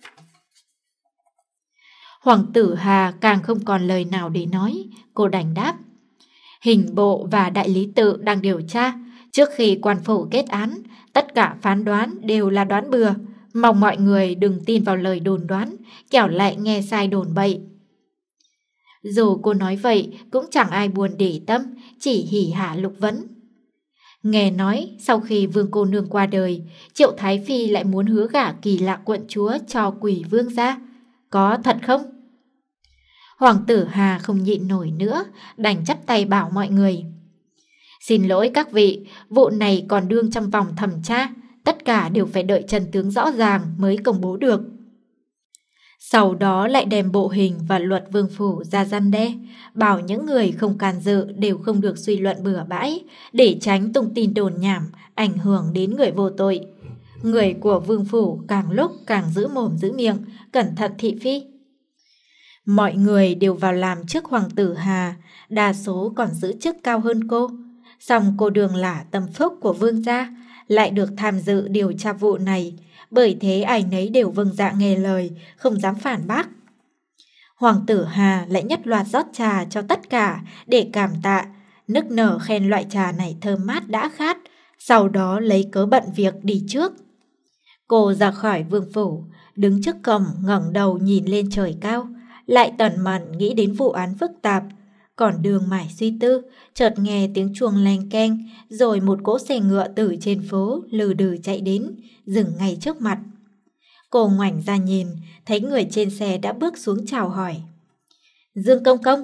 Hoàng tử Hà càng không còn lời nào để nói, cô đành đáp. Hình bộ và đại lý tự đang điều tra, trước khi quan phủ kết án, tất cả phán đoán đều là đoán bừa, mong mọi người đừng tin vào lời đồn đoán, kẻo lại nghe sai đồn bậy. Dù cô nói vậy cũng chẳng ai buồn để tâm, chỉ hỉ hả lục vấn. Nghe nói sau khi Vương cô nương qua đời, Triệu Thái Phi lại muốn hứa gả Kỳ Lạ quận chúa cho Quỷ Vương gia, có thật không? Hoàng tử Hà không nhịn nổi nữa, đành chắp tay bảo mọi người. Xin lỗi các vị, vụ này còn đương trong vòng thẩm tra, tất cả đều phải đợi chân tướng rõ ràng mới công bố được. Sau đó lại đem bộ hình và luật vương phủ ra răn đe, bảo những người không can dự đều không được suy luận bừa bãi, để tránh tung tin đồn nhảm, ảnh hưởng đến người vô tội. Người của vương phủ càng lúc càng giữ mồm giữ miệng, cẩn thận thị phi. Mọi người đều vào làm trước Hoàng tử Hà, đa số còn giữ chức cao hơn cô. Song cô đường là tâm phúc của vương gia, lại được tham dự điều tra vụ này, bởi thế ai nấy đều vâng dạ nghe lời, không dám phản bác. Hoàng tử Hà lại nhất loạt rót trà cho tất cả để cảm tạ, nức nở khen loại trà này thơm mát đã khát, sau đó lấy cớ bận việc đi trước. Cô ra khỏi vương phủ, đứng trước cổng ngẩng đầu nhìn lên trời cao, lại tần mẩn nghĩ đến vụ án phức tạp. Còn đường mải suy tư, chợt nghe tiếng chuông leng keng, rồi một cỗ xe ngựa từ trên phố lừ đừ chạy đến, dừng ngay trước mặt. Cô ngoảnh ra nhìn, thấy người trên xe đã bước xuống chào hỏi. Dương công công.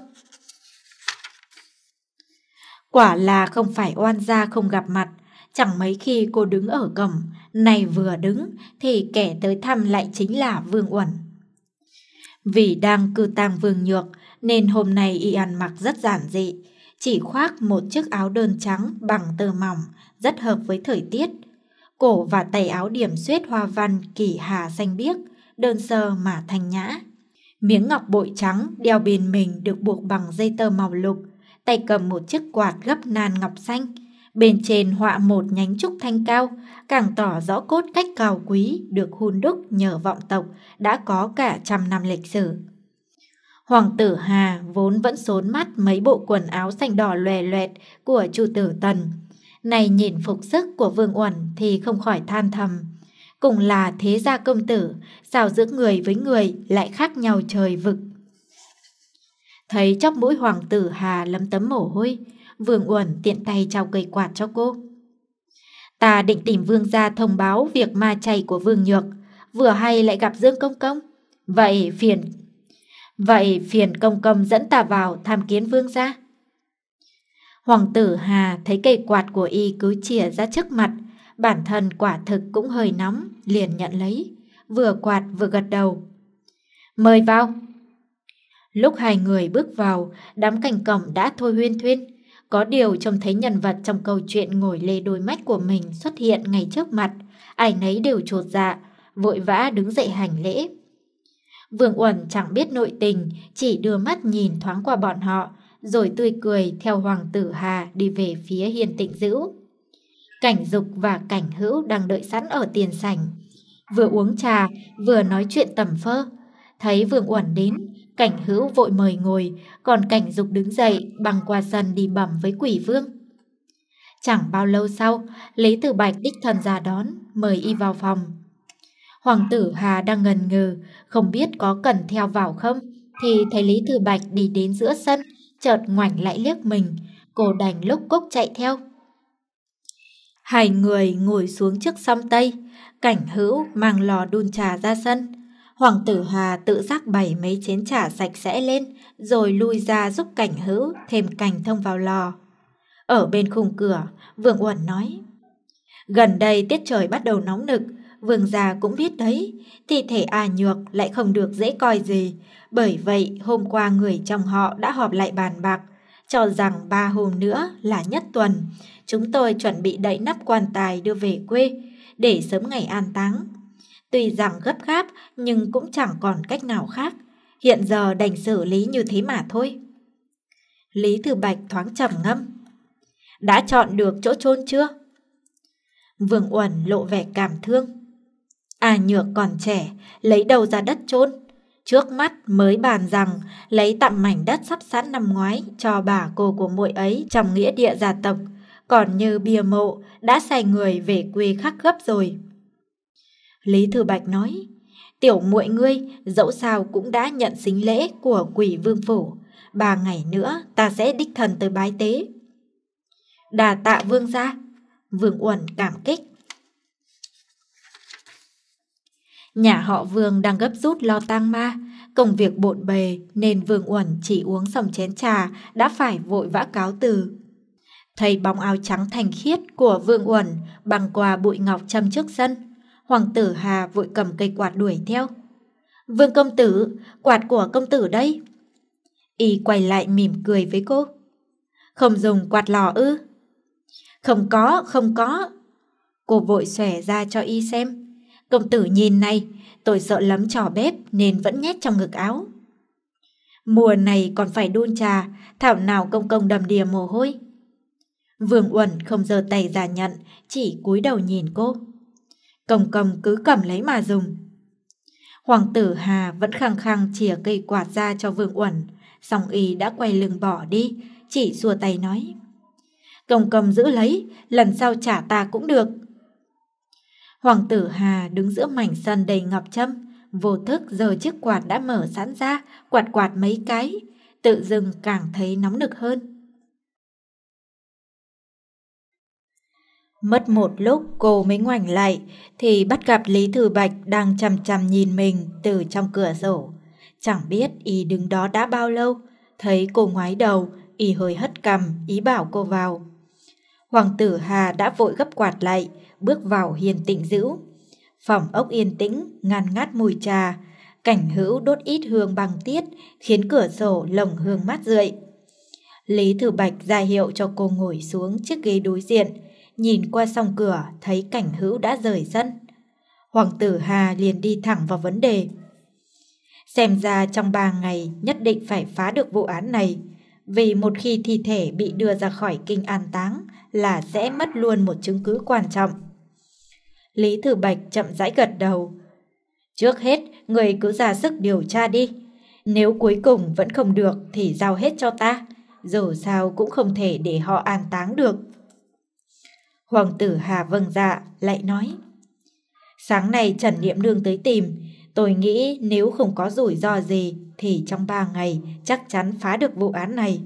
Quả là không phải oan gia không gặp mặt, chẳng mấy khi cô đứng ở cổng, này vừa đứng thì kẻ tới thăm lại chính là Vương Uẩn. Vì đang cư tang Vương Nhược nên hôm nay y ăn mặc rất giản dị, chỉ khoác một chiếc áo đơn trắng bằng tơ mỏng, rất hợp với thời tiết. Cổ và tay áo điểm xuyết hoa văn kỳ hà xanh biếc, đơn sơ mà thanh nhã. Miếng ngọc bội trắng đeo bên mình được buộc bằng dây tơ màu lục, tay cầm một chiếc quạt gấp nan ngọc xanh. Bên trên họa một nhánh trúc thanh cao, càng tỏ rõ cốt cách cao quý được hun đúc nhờ vọng tộc đã có cả trăm năm lịch sử. Hoàng tử Hà vốn vẫn xốn mắt mấy bộ quần áo xanh đỏ loè loẹt của Chu Tử Tần. Này nhìn phục sức của Vương Uẩn thì không khỏi than thầm. Cùng là thế gia công tử, sao giữa người với người lại khác nhau trời vực. Thấy chóp mũi Hoàng tử Hà lấm tấm mồ hôi, Vương Uẩn tiện tay trao cây quạt cho cô. Ta định tìm Vương gia thông báo việc ma chay của Vương Nhược, vừa hay lại gặp Dương Công Công. Vậy phiền Vậy phiền Công Công dẫn ta vào tham kiến Vương gia. Hoàng tử Hà thấy cây quạt của y cứ chìa ra trước mặt, bản thân quả thực cũng hơi nóng, liền nhận lấy, vừa quạt vừa gật đầu. Mời vào. Lúc hai người bước vào, đám cành cổng đã thôi huyên thuyên. Có điều trông thấy nhân vật trong câu chuyện ngồi lê đôi mách của mình xuất hiện ngay trước mặt, ai nấy đều chột dạ, vội vã đứng dậy hành lễ. Vương Uẩn chẳng biết nội tình, chỉ đưa mắt nhìn thoáng qua bọn họ, rồi tươi cười theo Hoàng tử Hà đi về phía Hiên Tịnh Dữ. Cảnh Dục và Cảnh Hữu đang đợi sẵn ở tiền sảnh, vừa uống trà vừa nói chuyện tầm phơ. Thấy Vương Uẩn đến, Cảnh Hữu vội mời ngồi, còn Cảnh Dục đứng dậy băng qua sân đi bẩm với Quỷ Vương. Chẳng bao lâu sau, Lý Tử Bạch đích thân ra đón, mời y vào phòng. Hoàng tử Hà đang ngần ngừ, không biết có cần theo vào không, thì thấy Lý Tử Bạch đi đến giữa sân, chợt ngoảnh lại liếc mình, cô đành lúc cốc chạy theo. Hai người ngồi xuống trước song tây, Cảnh Hữu mang lò đun trà ra sân. Hoàng tử Hà tự giác bày mấy chén trà sạch sẽ lên, rồi lui ra giúp Cảnh Hữu thêm cành thông vào lò. Ở bên khung cửa, Vương Uẩn nói: Gần đây tiết trời bắt đầu nóng nực, Vương gia cũng biết đấy, thi thể A Nhược lại không được dễ coi gì. Bởi vậy hôm qua người trong họ đã họp lại bàn bạc, cho rằng ba hôm nữa là nhất tuần, chúng tôi chuẩn bị đậy nắp quan tài đưa về quê, để sớm ngày an táng. Tuy rằng gấp gáp nhưng cũng chẳng còn cách nào khác, hiện giờ đành xử lý như thế mà thôi. Lý Tử Bạch thoáng trầm ngâm: Đã chọn được chỗ chôn chưa? Vương Uẩn lộ vẻ cảm thương: A Nhược còn trẻ, lấy đâu ra đất chôn? Trước mắt mới bàn rằng lấy tặng mảnh đất sắp sẵn năm ngoái cho bà cô của muội ấy trong nghĩa địa gia tộc, còn như bia mộ đã sai người về quê khắc gấp rồi. Lý Thư Bạch nói: Tiểu muội ngươi dẫu sao cũng đã nhận sính lễ của Quỷ Vương phủ, ba ngày nữa ta sẽ đích thân tới bái tế. Đà tạ Vương gia. Vương Uẩn cảm kích. Nhà họ Vương đang gấp rút lo tang ma, công việc bộn bề nên Vương Uẩn chỉ uống xong chén trà đã phải vội vã cáo từ. Thấy bóng áo trắng thanh khiết của Vương Uẩn băng qua bụi ngọc trâm trước sân, Hoàng tử Hà vội cầm cây quạt đuổi theo. Vương công tử, quạt của công tử đây. Y quay lại mỉm cười với cô. Không dùng quạt lò ư? Không có, không có. Cô vội xòe ra cho Y xem. Công tử nhìn này, tôi sợ lắm trò bếp nên vẫn nhét trong ngực áo. Mùa này còn phải đun trà, thảo nào công công đầm đìa mồ hôi. Vương Uẩn không giơ tay ra nhận, chỉ cúi đầu nhìn cô. Công công cứ cầm lấy mà dùng. Hoàng tử Hà vẫn khăng khăng chìa cây quạt ra cho Vương Uẩn, song Y đã quay lưng bỏ đi, chỉ xua tay nói: Công công giữ lấy, lần sau trả ta cũng được. Hoàng tử Hà đứng giữa mảnh sân đầy ngọc trâm, vô thức giơ chiếc quạt đã mở sẵn ra, quạt quạt mấy cái, tự dưng càng thấy nóng nực hơn. Mất một lúc cô mới ngoảnh lại thì bắt gặp Lý Thư Bạch đang chằm chằm nhìn mình từ trong cửa sổ. Chẳng biết Y đứng đó đã bao lâu, thấy cô ngoái đầu, Y hơi hất cằm ý bảo cô vào. Hoàng tử Hà đã vội gấp quạt lại, bước vào Hiên Tịnh Dữ. Phòng ốc yên tĩnh, ngăn ngát mùi trà, Cảnh Hữu đốt ít hương băng tiết khiến cửa sổ lồng hương mát rượi. Lý Thư Bạch ra hiệu cho cô ngồi xuống chiếc ghế đối diện, nhìn qua song cửa thấy Cảnh Hữu đã rời sân. Hoàng tử Hà liền đi thẳng vào vấn đề. Xem ra trong ba ngày nhất định phải phá được vụ án này. Vì một khi thi thể bị đưa ra khỏi kinh an táng là sẽ mất luôn một chứng cứ quan trọng. Lý Thư Bạch chậm rãi gật đầu. Trước hết, người cứ ra sức điều tra đi. Nếu cuối cùng vẫn không được thì giao hết cho ta. Dù sao cũng không thể để họ an táng được. Hoàng tử Hà vâng dạ, lại nói. Sáng nay Trần Niệm Nương tới tìm. Tôi nghĩ nếu không có rủi ro gì thì trong ba ngày chắc chắn phá được vụ án này.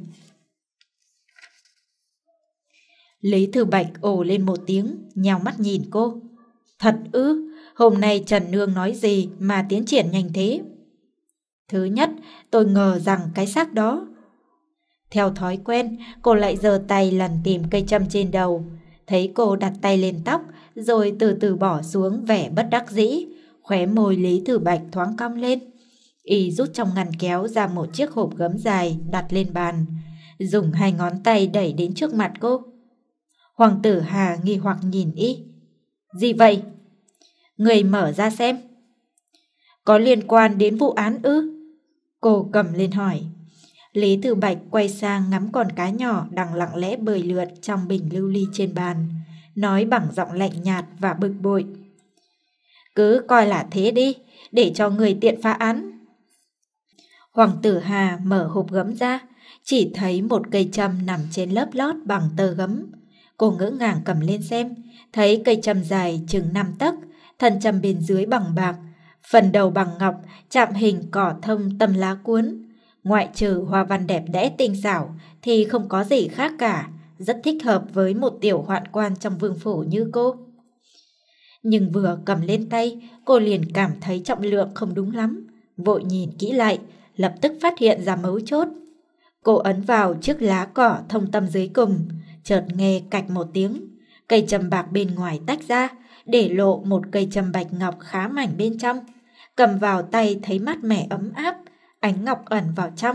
Lý Thư Bạch ồ lên một tiếng, nhào mắt nhìn cô. Thật ư? Hôm nay Trần Nương nói gì mà tiến triển nhanh thế? Thứ nhất, tôi ngờ rằng cái xác đó. Theo thói quen, cô lại giơ tay lần tìm cây châm trên đầu. Thấy cô đặt tay lên tóc, rồi từ từ bỏ xuống vẻ bất đắc dĩ. Khóe môi Lý Thư Bạch thoáng cong lên. Y rút trong ngăn kéo ra một chiếc hộp gấm dài đặt lên bàn, dùng hai ngón tay đẩy đến trước mặt cô. Hoàng tử Hà nghi hoặc nhìn Y. Gì vậy? Người mở ra xem. Có liên quan đến vụ án ư? Cô cầm lên hỏi. Lý Thư Bạch quay sang ngắm con cá nhỏ đang lặng lẽ bơi lượn trong bình lưu ly trên bàn, nói bằng giọng lạnh nhạt và bực bội. Cứ coi là thế đi, để cho người tiện phá án. Hoàng tử Hà mở hộp gấm ra, chỉ thấy một cây châm nằm trên lớp lót bằng tơ gấm. Cô ngỡ ngàng cầm lên xem, thấy cây châm dài chừng năm tấc, thân châm bên dưới bằng bạc, phần đầu bằng ngọc, chạm hình cỏ thông tâm lá cuốn. Ngoại trừ hoa văn đẹp đẽ tinh xảo thì không có gì khác cả, rất thích hợp với một tiểu hoạn quan trong vương phủ như cô. Nhưng vừa cầm lên tay, cô liền cảm thấy trọng lượng không đúng lắm, vội nhìn kỹ lại, lập tức phát hiện ra mấu chốt. Cô ấn vào chiếc lá cỏ thông tâm dưới cùng, chợt nghe cạch một tiếng, cây châm bạc bên ngoài tách ra, để lộ một cây châm bạch ngọc khá mảnh bên trong. Cầm vào tay thấy mát mẻ ấm áp, ánh ngọc ẩn vào trong.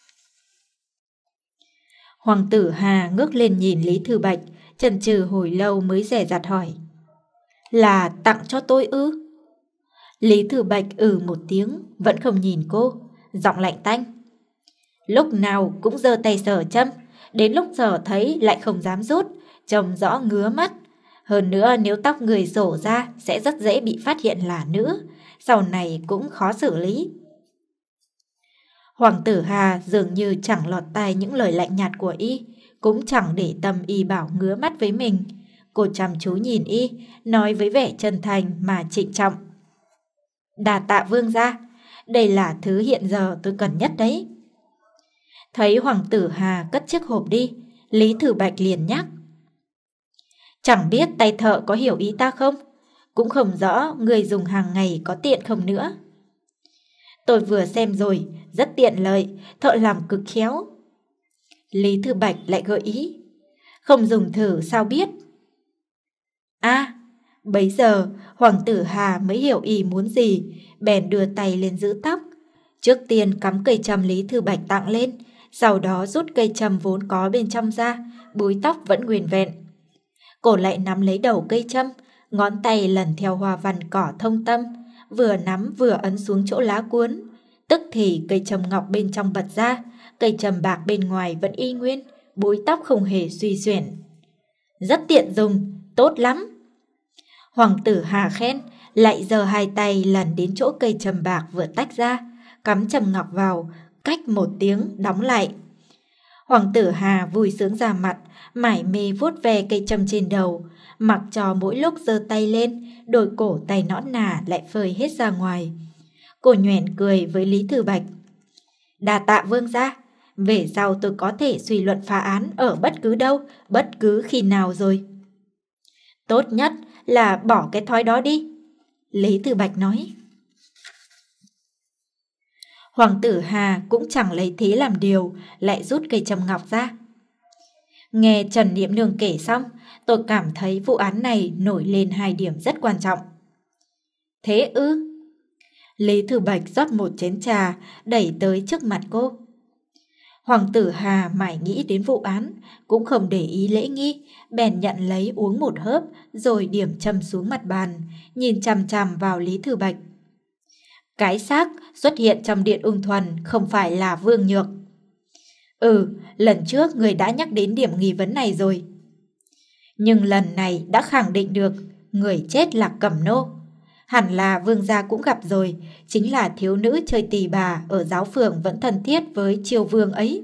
Hoàng tử Hà ngước lên nhìn Lý Thư Bạch, chần chừ hồi lâu mới dè dặt hỏi. Là tặng cho tôi ư? Lý Thư Bạch ừ một tiếng, vẫn không nhìn cô, giọng lạnh tanh. Lúc nào cũng giơ tay sờ châm, đến lúc sờ thấy lại không dám rút, trông rõ ngứa mắt. Hơn nữa nếu tóc người rổ ra sẽ rất dễ bị phát hiện là nữ, sau này cũng khó xử lý. Hoàng tử Hà dường như chẳng lọt tai những lời lạnh nhạt của Y, cũng chẳng để tâm Y bảo ngứa mắt với mình. Cô chăm chú nhìn Y, nói với vẻ chân thành mà trịnh trọng. Đà tạ vương gia, đây là thứ hiện giờ tôi cần nhất đấy. Thấy Hoàng tử Hà cất chiếc hộp đi, Lý Thư Bạch liền nhắc. Chẳng biết tay thợ có hiểu ý ta không? Cũng không rõ người dùng hàng ngày có tiện không nữa. Tôi vừa xem rồi, rất tiện lợi, thợ làm cực khéo. Lý Thư Bạch lại gợi ý. Không dùng thử sao biết? À, bấy giờ Hoàng tử Hà mới hiểu ý muốn gì, bèn đưa tay lên giữ tóc. Trước tiên cắm cây châm Lý Thư Bạch tặng lên, sau đó rút cây châm vốn có bên trong ra, búi tóc vẫn nguyên vẹn. Cô lại nắm lấy đầu cây châm, ngón tay lần theo hoa văn cỏ thông tâm, vừa nắm vừa ấn xuống chỗ lá cuốn. Tức thì cây châm ngọc bên trong bật ra, cây châm bạc bên ngoài vẫn y nguyên, búi tóc không hề suy xuyển. Rất tiện dùng, tốt lắm. Hoàng tử Hà khen, lại giơ hai tay lần đến chỗ cây châm bạc vừa tách ra, cắm châm ngọc vào, cách một tiếng đóng lại. Hoàng tử Hà vui sướng ra mặt, mải mê vuốt ve cây châm trên đầu, mặc cho mỗi lúc giơ tay lên, đôi cổ tay nõn nà lại phơi hết ra ngoài. Cô nhoẻn cười với Lý Thư Bạch. Đà tạ vương gia, về sau tôi có thể suy luận phá án ở bất cứ đâu, bất cứ khi nào rồi. Tốt nhất là bỏ cái thói đó đi, Lý Thư Bạch nói. Hoàng tử Hà cũng chẳng lấy thế làm điều, lại rút cây châm ngọc ra. Nghe Trần Niệm Nương kể xong, tôi cảm thấy vụ án này nổi lên hai điểm rất quan trọng. Thế ư? Lý Thư Bạch rót một chén trà, đẩy tới trước mặt cô. Hoàng tử Hà mải nghĩ đến vụ án, cũng không để ý lễ nghi, bèn nhận lấy uống một hớp, rồi điểm châm xuống mặt bàn, nhìn chằm chằm vào Lý Thư Bạch. Cái xác xuất hiện trong điện Ung Thuần không phải là Vương Nhược. Ừ, lần trước người đã nhắc đến điểm nghi vấn này rồi. Nhưng lần này đã khẳng định được người chết là Cẩm Nô. Hẳn là vương gia cũng gặp rồi, chính là thiếu nữ chơi tỳ bà ở giáo phường vẫn thân thiết với triều vương ấy.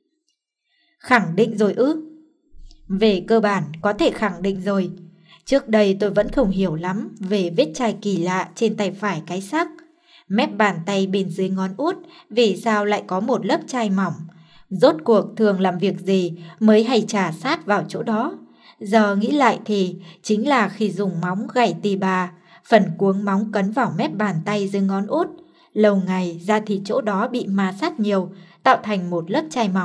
Khẳng định rồi ư? Về cơ bản có thể khẳng định rồi. Trước đây tôi vẫn không hiểu lắm về vết chai kỳ lạ trên tay phải cái xác. Mép bàn tay bên dưới ngón út vì sao lại có một lớp chai mỏng. Rốt cuộc thường làm việc gì mới hay chà sát vào chỗ đó. Giờ nghĩ lại thì chính là khi dùng móng gảy tỳ bà, phần cuống móng cấn vào mép bàn tay dưới ngón út. Lâu ngày da thịt chỗ đó bị ma sát nhiều, tạo thành một lớp chai mỏng.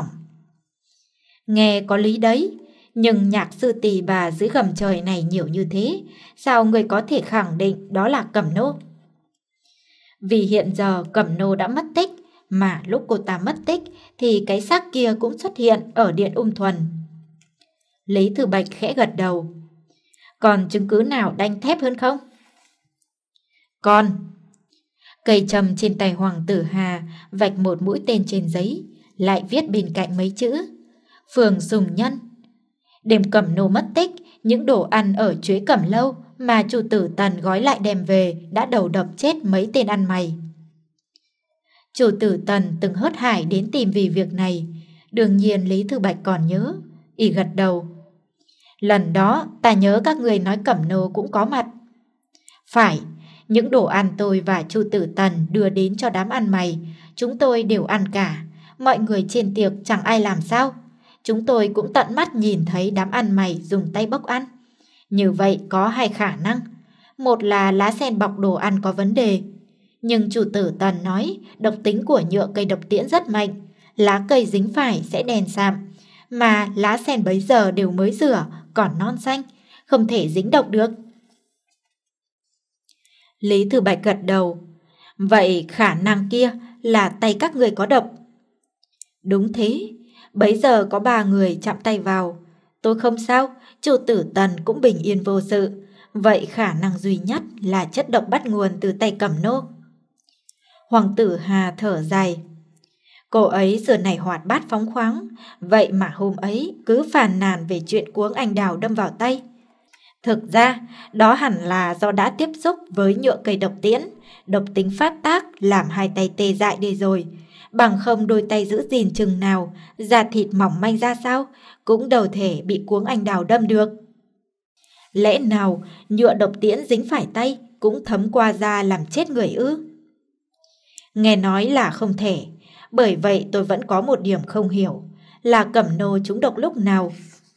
Nghe có lý đấy, nhưng nhạc sư tỳ bà dưới gầm trời này nhiều như thế, sao người có thể khẳng định đó là Cẩm Nô? Vì hiện giờ Cẩm Nô đã mất tích, mà lúc cô ta mất tích thì cái xác kia cũng xuất hiện ở điện Ung Thuần. Lý Thư Bạch khẽ gật đầu. Còn chứng cứ nào đanh thép hơn không? Còn. Cây trầm trên tay Hoàng tử Hà vạch một mũi tên trên giấy, lại viết bên cạnh mấy chữ Phường Sùng Nhân. Đêm Cẩm Nô mất tích, những đồ ăn ở Chuế Cẩm Lâu mà chủ tử Tần gói lại đem về đã đầu độc chết mấy tên ăn mày. Chủ tử Tần từng hớt hải đến tìm vì việc này, đương nhiên Lý Thư Bạch còn nhớ, y gật đầu. Lần đó ta nhớ các người nói Cẩm Nô cũng có mặt. Phải, những đồ ăn tôi và Chu tử Tần đưa đến cho đám ăn mày, chúng tôi đều ăn cả, mọi người trên tiệc chẳng ai làm sao. Chúng tôi cũng tận mắt nhìn thấy đám ăn mày dùng tay bốc ăn. Như vậy có hai khả năng. Một là lá sen bọc đồ ăn có vấn đề. Nhưng chủ tử Tần nói độc tính của nhựa cây độc tiễn rất mạnh. Lá cây dính phải sẽ đen sạm. Mà lá sen bấy giờ đều mới rửa, còn non xanh, không thể dính độc được. Lý Thư Bạch gật đầu. Vậy khả năng kia là tay các người có độc. Đúng thế. Bấy giờ có ba người chạm tay vào. Tôi không sao, chủ tử Tần cũng bình yên vô sự. Vậy khả năng duy nhất là chất độc bắt nguồn từ tay Cẩm Nô. Hoàng tử Hà thở dài. Cô ấy giờ này hoạt bát phóng khoáng, vậy mà hôm ấy cứ phàn nàn về chuyện cuống anh đào đâm vào tay. Thực ra, đó hẳn là do đã tiếp xúc với nhựa cây độc tiễn, độc tính phát tác làm hai tay tê dại đi rồi. Bằng không đôi tay giữ gìn chừng nào, da thịt mỏng manh ra sao, cũng đâu thể bị cuống anh đào đâm được. Lẽ nào nhựa độc tiễn dính phải tay cũng thấm qua da làm chết người ư? Nghe nói là không thể, bởi vậy tôi vẫn có một điểm không hiểu, là Cẩm Nô trúng độc lúc nào.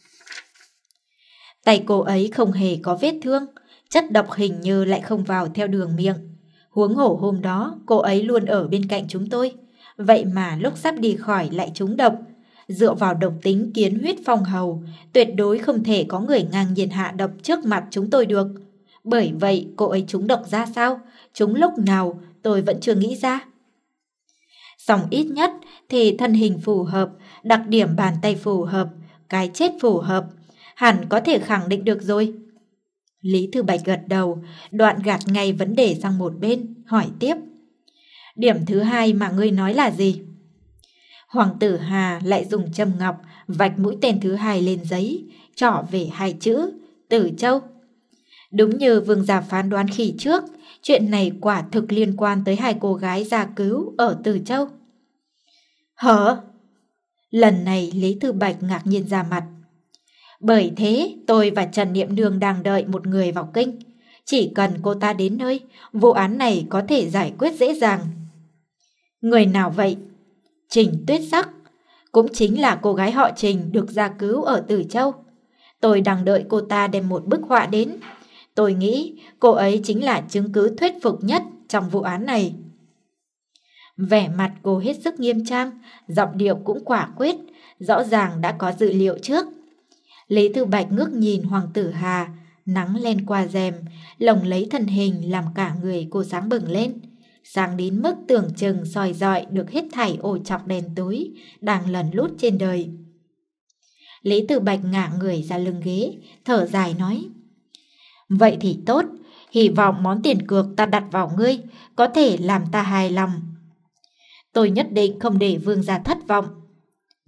Tay cô ấy không hề có vết thương, chất độc hình như lại không vào theo đường miệng. Huống hổ hôm đó cô ấy luôn ở bên cạnh chúng tôi, vậy mà lúc sắp đi khỏi lại trúng độc. Dựa vào độc tính kiến huyết phong hầu, tuyệt đối không thể có người ngang nhiên hạ độc trước mặt chúng tôi được. Bởi vậy cô ấy trúng độc ra sao, trúng lúc nào tôi vẫn chưa nghĩ ra. Song ít nhất thì thân hình phù hợp, đặc điểm bàn tay phù hợp, cái chết phù hợp, hẳn có thể khẳng định được rồi. Lý Thư Bạch gật đầu, đoạn gạt ngay vấn đề sang một bên, hỏi tiếp. Điểm thứ hai mà ngươi nói là gì? Hoàng tử Hà lại dùng châm ngọc vạch mũi tên thứ hai lên giấy, trỏ về hai chữ Tử Châu. Đúng như vương gia phán đoán khi trước, chuyện này quả thực liên quan tới hai cô gái gia cứu ở Tử Châu. Hở? Lần này Lý Thư Bạch ngạc nhiên ra mặt. Bởi thế tôi và Trần Niệm Nương đang đợi một người vào kinh. Chỉ cần cô ta đến nơi, vụ án này có thể giải quyết dễ dàng. Người nào vậy? Trình Tuyết Sắc, cũng chính là cô gái họ Trình được gia cứu ở Tử Châu. Tôi đang đợi cô ta đem một bức họa đến. Tôi nghĩ cô ấy chính là chứng cứ thuyết phục nhất trong vụ án này. Vẻ mặt cô hết sức nghiêm trang, giọng điệu cũng quả quyết, rõ ràng đã có dự liệu trước. Lý Thư Bạch ngước nhìn Hoàng tử Hà, nắng len qua rèm, lồng lấy thân hình làm cả người cô sáng bừng lên. Sáng đến mức tưởng chừng soi dọi được hết thảy ổ chọc đen tối đang lẩn lút trên đời. Lý Tử Bạch ngả người ra lưng ghế, thở dài nói. Vậy thì tốt, hy vọng món tiền cược ta đặt vào ngươi có thể làm ta hài lòng. Tôi nhất định không để vương gia thất vọng.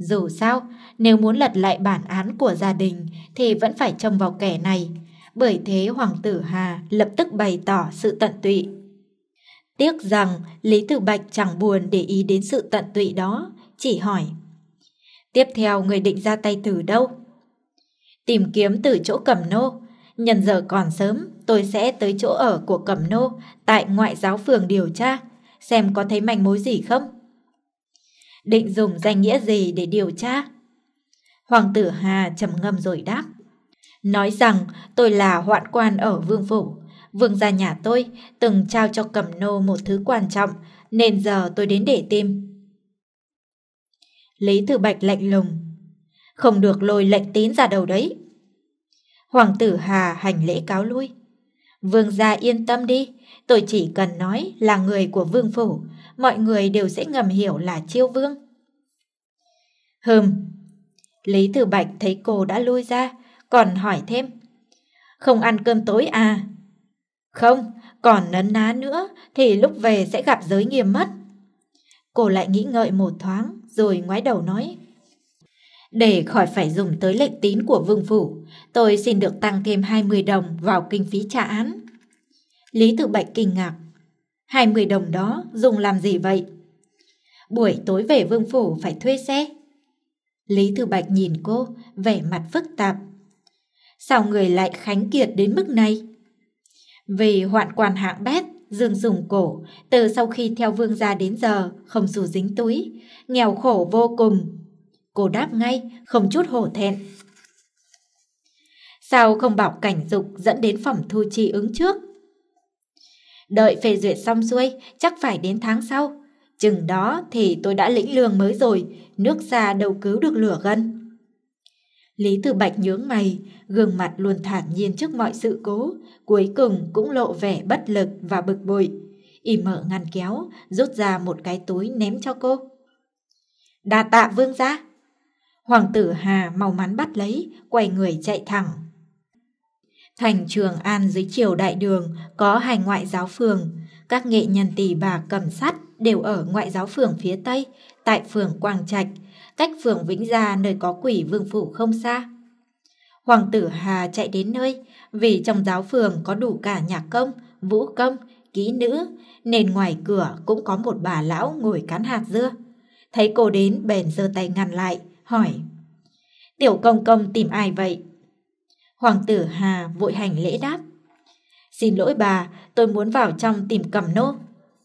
Dù sao, nếu muốn lật lại bản án của gia đình thì vẫn phải trông vào kẻ này. Bởi thế Hoàng tử Hà lập tức bày tỏ sự tận tụy. Tiếc rằng Lý Tử Bạch chẳng buồn để ý đến sự tận tụy đó, chỉ hỏi: tiếp theo người định ra tay từ đâu? Tìm kiếm từ chỗ Cẩm Nô. Nhân giờ còn sớm, tôi sẽ tới chỗ ở của Cẩm Nô tại ngoại giáo phường điều tra, xem có thấy manh mối gì không. Định dùng danh nghĩa gì để điều tra? Hoàng tử Hà trầm ngâm rồi đáp: nói rằng tôi là hoạn quan ở vương phủ. Vương gia nhà tôi từng trao cho Cẩm Nô một thứ quan trọng, nên giờ tôi đến để tìm. Lý Tử Bạch lạnh lùng: không được lôi lệnh tín ra đầu đấy. Hoàng tử Hà hành lễ cáo lui: vương gia yên tâm đi, tôi chỉ cần nói là người của vương phủ, mọi người đều sẽ ngầm hiểu là chiêu vương. Hừm. Lý Tử Bạch thấy cô đã lui ra, còn hỏi thêm: không ăn cơm tối à? Không, còn nấn ná nữa thì lúc về sẽ gặp giới nghiêm mất. Cô lại nghĩ ngợi một thoáng rồi ngoái đầu nói: để khỏi phải dùng tới lệnh tín của vương phủ, tôi xin được tăng thêm hai mươi đồng vào kinh phí tra án. Lý Tử Bạch kinh ngạc: hai mươi đồng đó dùng làm gì vậy? Buổi tối về vương phủ phải thuê xe. Lý Tử Bạch nhìn cô, vẻ mặt phức tạp. Sao người lại khánh kiệt đến mức này? Vì hoạn quan hạng bét, Dương Dùng Cổ, từ sau khi theo vương gia đến giờ không xu dính túi, nghèo khổ vô cùng. Cô đáp ngay, không chút hổ thẹn. Sao không bảo cảnh dục dẫn đến phòng thu chi ứng trước? Đợi phê duyệt xong xuôi, chắc phải đến tháng sau. Chừng đó thì tôi đã lĩnh lương mới rồi, nước xa đâu cứu được lửa gần. Lý Tử Bạch nhướng mày, gương mặt luôn thản nhiên trước mọi sự cố, cuối cùng cũng lộ vẻ bất lực và bực bội. Y mở ngăn kéo, rút ra một cái túi ném cho cô. Đa tạ vương gia. Hoàng tử Hà mau mắn bắt lấy, quay người chạy thẳng. Thành Trường An dưới triều đại đường có hai ngoại giáo phường. Các nghệ nhân tỳ bà cầm sắt đều ở ngoại giáo phường phía tây, tại phường Quang Trạch, cách phường Vĩnh Gia nơi có quỷ vương phủ không xa. Hoàng tử Hà chạy đến nơi vì trong giáo phường có đủ cả nhạc công, vũ công, kỹ nữ, nên ngoài cửa cũng có một bà lão ngồi cán hạt dưa. Thấy cô đến bèn giơ tay ngăn lại, hỏi: tiểu công công tìm ai vậy? Hoàng tử Hà vội hành lễ đáp: xin lỗi bà, tôi muốn vào trong tìm Cẩm Nô.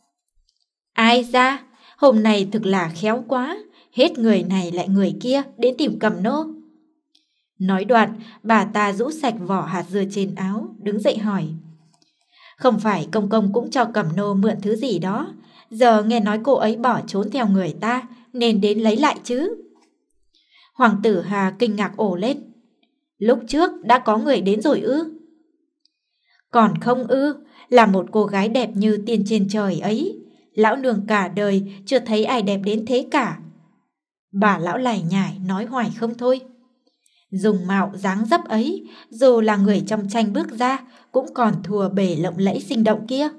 Ai ra, hôm nay thực là khéo quá, hết người này lại người kia đến tìm Cẩm Nô. Nói đoạn, bà ta rũ sạch vỏ hạt dưa trên áo, đứng dậy hỏi: không phải công công cũng cho Cẩm Nô mượn thứ gì đó, giờ nghe nói cô ấy bỏ trốn theo người ta nên đến lấy lại chứ? Hoàng tử Hà kinh ngạc ồ lên: lúc trước đã có người đến rồi ư? Còn không ư, là một cô gái đẹp như tiên trên trời ấy. Lão nương cả đời chưa thấy ai đẹp đến thế cả. Bà lão lải nhải nói hoài không thôi. Dùng mạo dáng dấp ấy, dù là người trong tranh bước ra cũng còn thua bể lộng lẫy sinh động kia.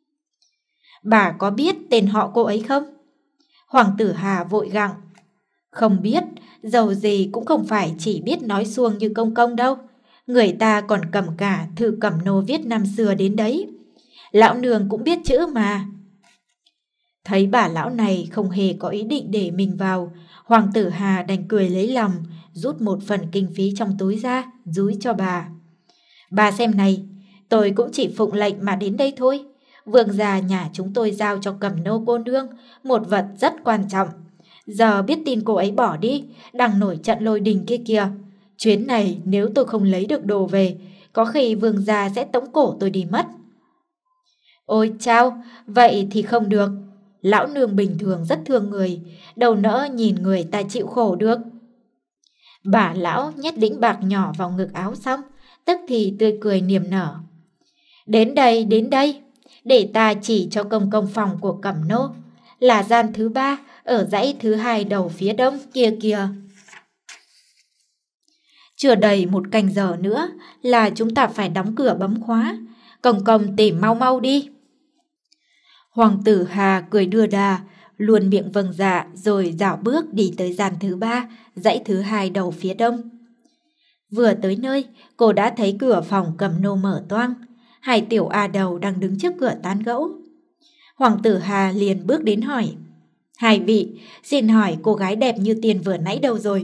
Bà có biết tên họ cô ấy không? Hoàng tử Hà vội gặng: không biết, dầu gì cũng không phải chỉ biết nói suông như công công đâu. Người ta còn cầm cả thư Cẩm Nô viết năm xưa đến đấy. Lão nương cũng biết chữ mà. Thấy bà lão này không hề có ý định để mình vào, Hoàng tử Hà đành cười lấy lòng, rút một phần kinh phí trong túi ra, dúi cho bà. Bà xem này, tôi cũng chỉ phụng lệnh mà đến đây thôi. Vương gia nhà chúng tôi giao cho Cẩm Nô cô nương một vật rất quan trọng. Giờ biết tin cô ấy bỏ đi, đang nổi trận lôi đình kia kìa. Chuyến này nếu tôi không lấy được đồ về, có khi vương gia sẽ tống cổ tôi đi mất. Ôi chao, vậy thì không được. Lão nương bình thường rất thương người, đâu nỡ nhìn người ta chịu khổ được. Bà lão nhét đĩnh bạc nhỏ vào ngực áo xong, tức thì tươi cười niềm nở. Đến đây, đến đây, để ta chỉ cho công công phòng của Cẩm Nô, là gian thứ ba ở dãy thứ hai đầu phía đông kia kìa. Chưa đầy một canh giờ nữa là chúng ta phải đóng cửa bấm khóa. Công công tìm mau mau đi. Hoàng tử Hà cười đưa đà, luôn miệng vâng dạ rồi dạo bước đi tới gian thứ ba, dãy thứ hai đầu phía đông. Vừa tới nơi, cô đã thấy cửa phòng cầm nô mở toang, hai tiểu A đầu đang đứng trước cửa tán gẫu. Hoàng tử Hà liền bước đến hỏi: "Hai vị, xin hỏi cô gái đẹp như tiền vừa nãy đâu rồi?"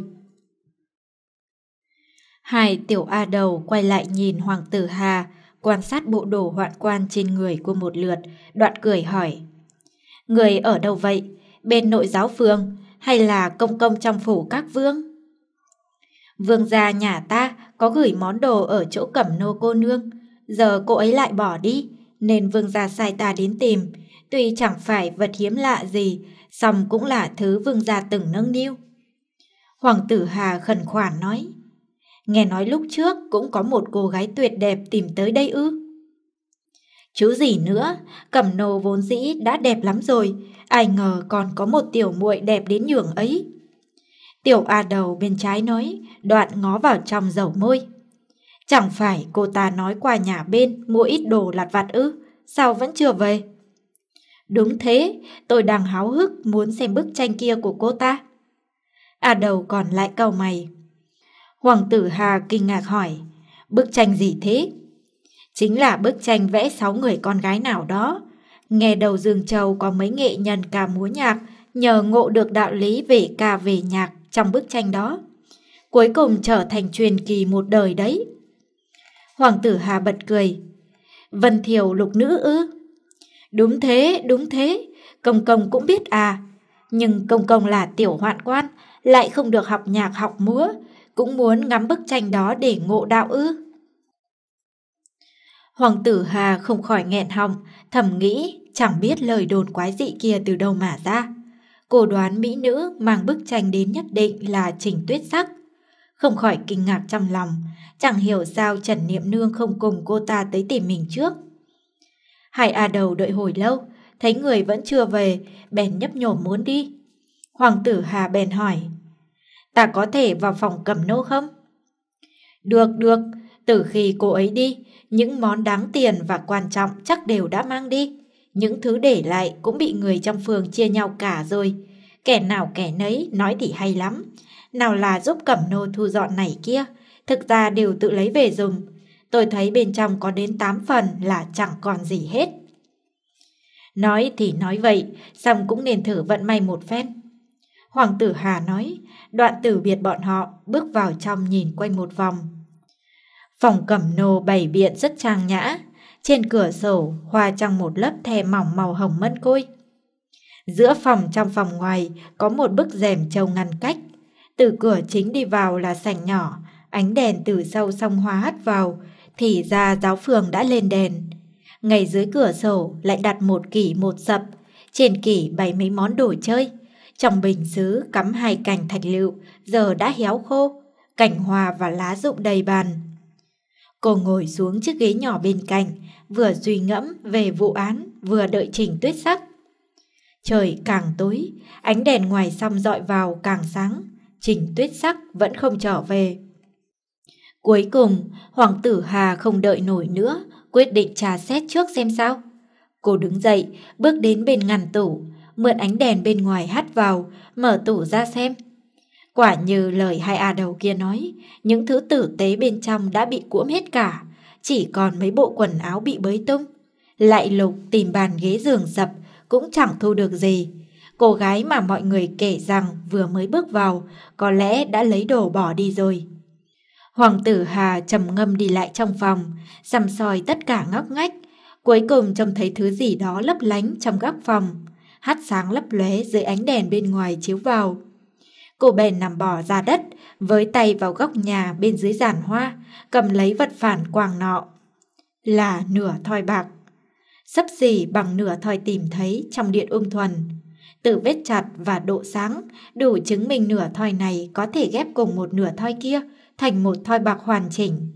Hai tiểu A đầu quay lại nhìn Hoàng tử Hà, quan sát bộ đồ hoạn quan trên người cô một lượt, đoạn cười hỏi: "Người ở đâu vậy? Bên nội giáo phường hay là công công trong phủ các vương?" "Vương gia nhà ta có gửi món đồ ở chỗ cẩm nô cô nương, giờ cô ấy lại bỏ đi, nên vương gia sai ta đến tìm. Tuy chẳng phải vật hiếm lạ gì, song cũng là thứ vương gia từng nâng niu." Hoàng tử Hà khẩn khoản nói: "Nghe nói lúc trước cũng có một cô gái tuyệt đẹp tìm tới đây ư?" "Chứ gì nữa, cẩm nô vốn dĩ đã đẹp lắm rồi, ai ngờ còn có một tiểu muội đẹp đến nhường ấy." Tiểu A đầu bên trái nói, đoạn ngó vào trong dầu môi: "Chẳng phải cô ta nói qua nhà bên mua ít đồ lặt vặt ư? Sao vẫn chưa về?" "Đúng thế, tôi đang háo hức muốn xem bức tranh kia của cô ta." A đầu còn lại cau mày. Hoàng tử Hà kinh ngạc hỏi: "Bức tranh gì thế?" "Chính là bức tranh vẽ sáu người con gái nào đó. Nghe đầu Dương Châu có mấy nghệ nhân ca múa nhạc, nhờ ngộ được đạo lý về ca về nhạc trong bức tranh đó, cuối cùng trở thành truyền kỳ một đời đấy." Hoàng tử Hà bật cười: "Vân Thiều lục nữ ư?" "Đúng thế, đúng thế, công công cũng biết à. Nhưng công công là tiểu hoạn quan, lại không được học nhạc học múa, cũng muốn ngắm bức tranh đó để ngộ đạo ư?" Hoàng tử Hà không khỏi nghẹn họng, thầm nghĩ chẳng biết lời đồn quái dị kia từ đâu mà ra. Cô đoán mỹ nữ mang bức tranh đến nhất định là Trình Tuyết Sắc. Không khỏi kinh ngạc trong lòng, chẳng hiểu sao Trần Niệm Nương không cùng cô ta tới tìm mình trước. Hai A đầu đợi hồi lâu, thấy người vẫn chưa về, bèn nhấp nhổm muốn đi. Hoàng tử Hà bèn hỏi: "Ta có thể vào phòng cẩm nô không?" "Được, được, từ khi cô ấy đi, những món đáng tiền và quan trọng chắc đều đã mang đi. Những thứ để lại cũng bị người trong phường chia nhau cả rồi. Kẻ nào kẻ nấy nói thì hay lắm. Nào là giúp cẩm nô thu dọn này kia, thực ra đều tự lấy về dùng. Tôi thấy bên trong có đến tám phần là chẳng còn gì hết." Nói thì nói vậy, xong cũng nên thử vận may một phen. Hoàng tử Hà nói, đoạn từ biệt bọn họ, bước vào trong nhìn quanh một vòng. Phòng cẩm nô bày biện rất trang nhã, trên cửa sổ hoa trong một lớp thè mỏng màu hồng mân côi. Giữa phòng trong phòng ngoài có một bức rèm trâu ngăn cách. Từ cửa chính đi vào là sảnh nhỏ, ánh đèn từ sau song hoa hắt vào, thì ra giáo phường đã lên đèn. Ngay dưới cửa sổ lại đặt một kỷ một sập, trên kỷ bày mấy món đồ chơi. Trong bình sứ cắm hai cành thạch lựu, giờ đã héo khô, cảnh hoa và lá rụng đầy bàn. Cô ngồi xuống chiếc ghế nhỏ bên cạnh, vừa suy ngẫm về vụ án, vừa đợi Trình Tuyết Sắc. Trời càng tối, ánh đèn ngoài song dọi vào càng sáng, Trình Tuyết Sắc vẫn không trở về. Cuối cùng, Hoàng tử Hà không đợi nổi nữa, quyết định trà xét trước xem sao. Cô đứng dậy, bước đến bên ngăn tủ, mượn ánh đèn bên ngoài hắt vào, mở tủ ra xem. Quả như lời hai A đầu kia nói, những thứ tử tế bên trong đã bị cuỗm hết cả, chỉ còn mấy bộ quần áo bị bới tung. Lại lục tìm bàn ghế giường sập, cũng chẳng thu được gì. Cô gái mà mọi người kể rằng vừa mới bước vào, có lẽ đã lấy đồ bỏ đi rồi. Hoàng tử Hà trầm ngâm đi lại trong phòng, săm soi tất cả ngóc ngách, cuối cùng trông thấy thứ gì đó lấp lánh trong góc phòng, hắt sáng lấp lóe dưới ánh đèn bên ngoài chiếu vào. Cô bèn nằm bò ra đất, với tay vào góc nhà bên dưới giàn hoa, cầm lấy vật phản quang nọ. Là nửa thoi bạc, xấp xỉ bằng nửa thoi tìm thấy trong điện ung thuần. Từ vết chặt và độ sáng, đủ chứng minh nửa thoi này có thể ghép cùng một nửa thoi kia thành một thoi bạc hoàn chỉnh.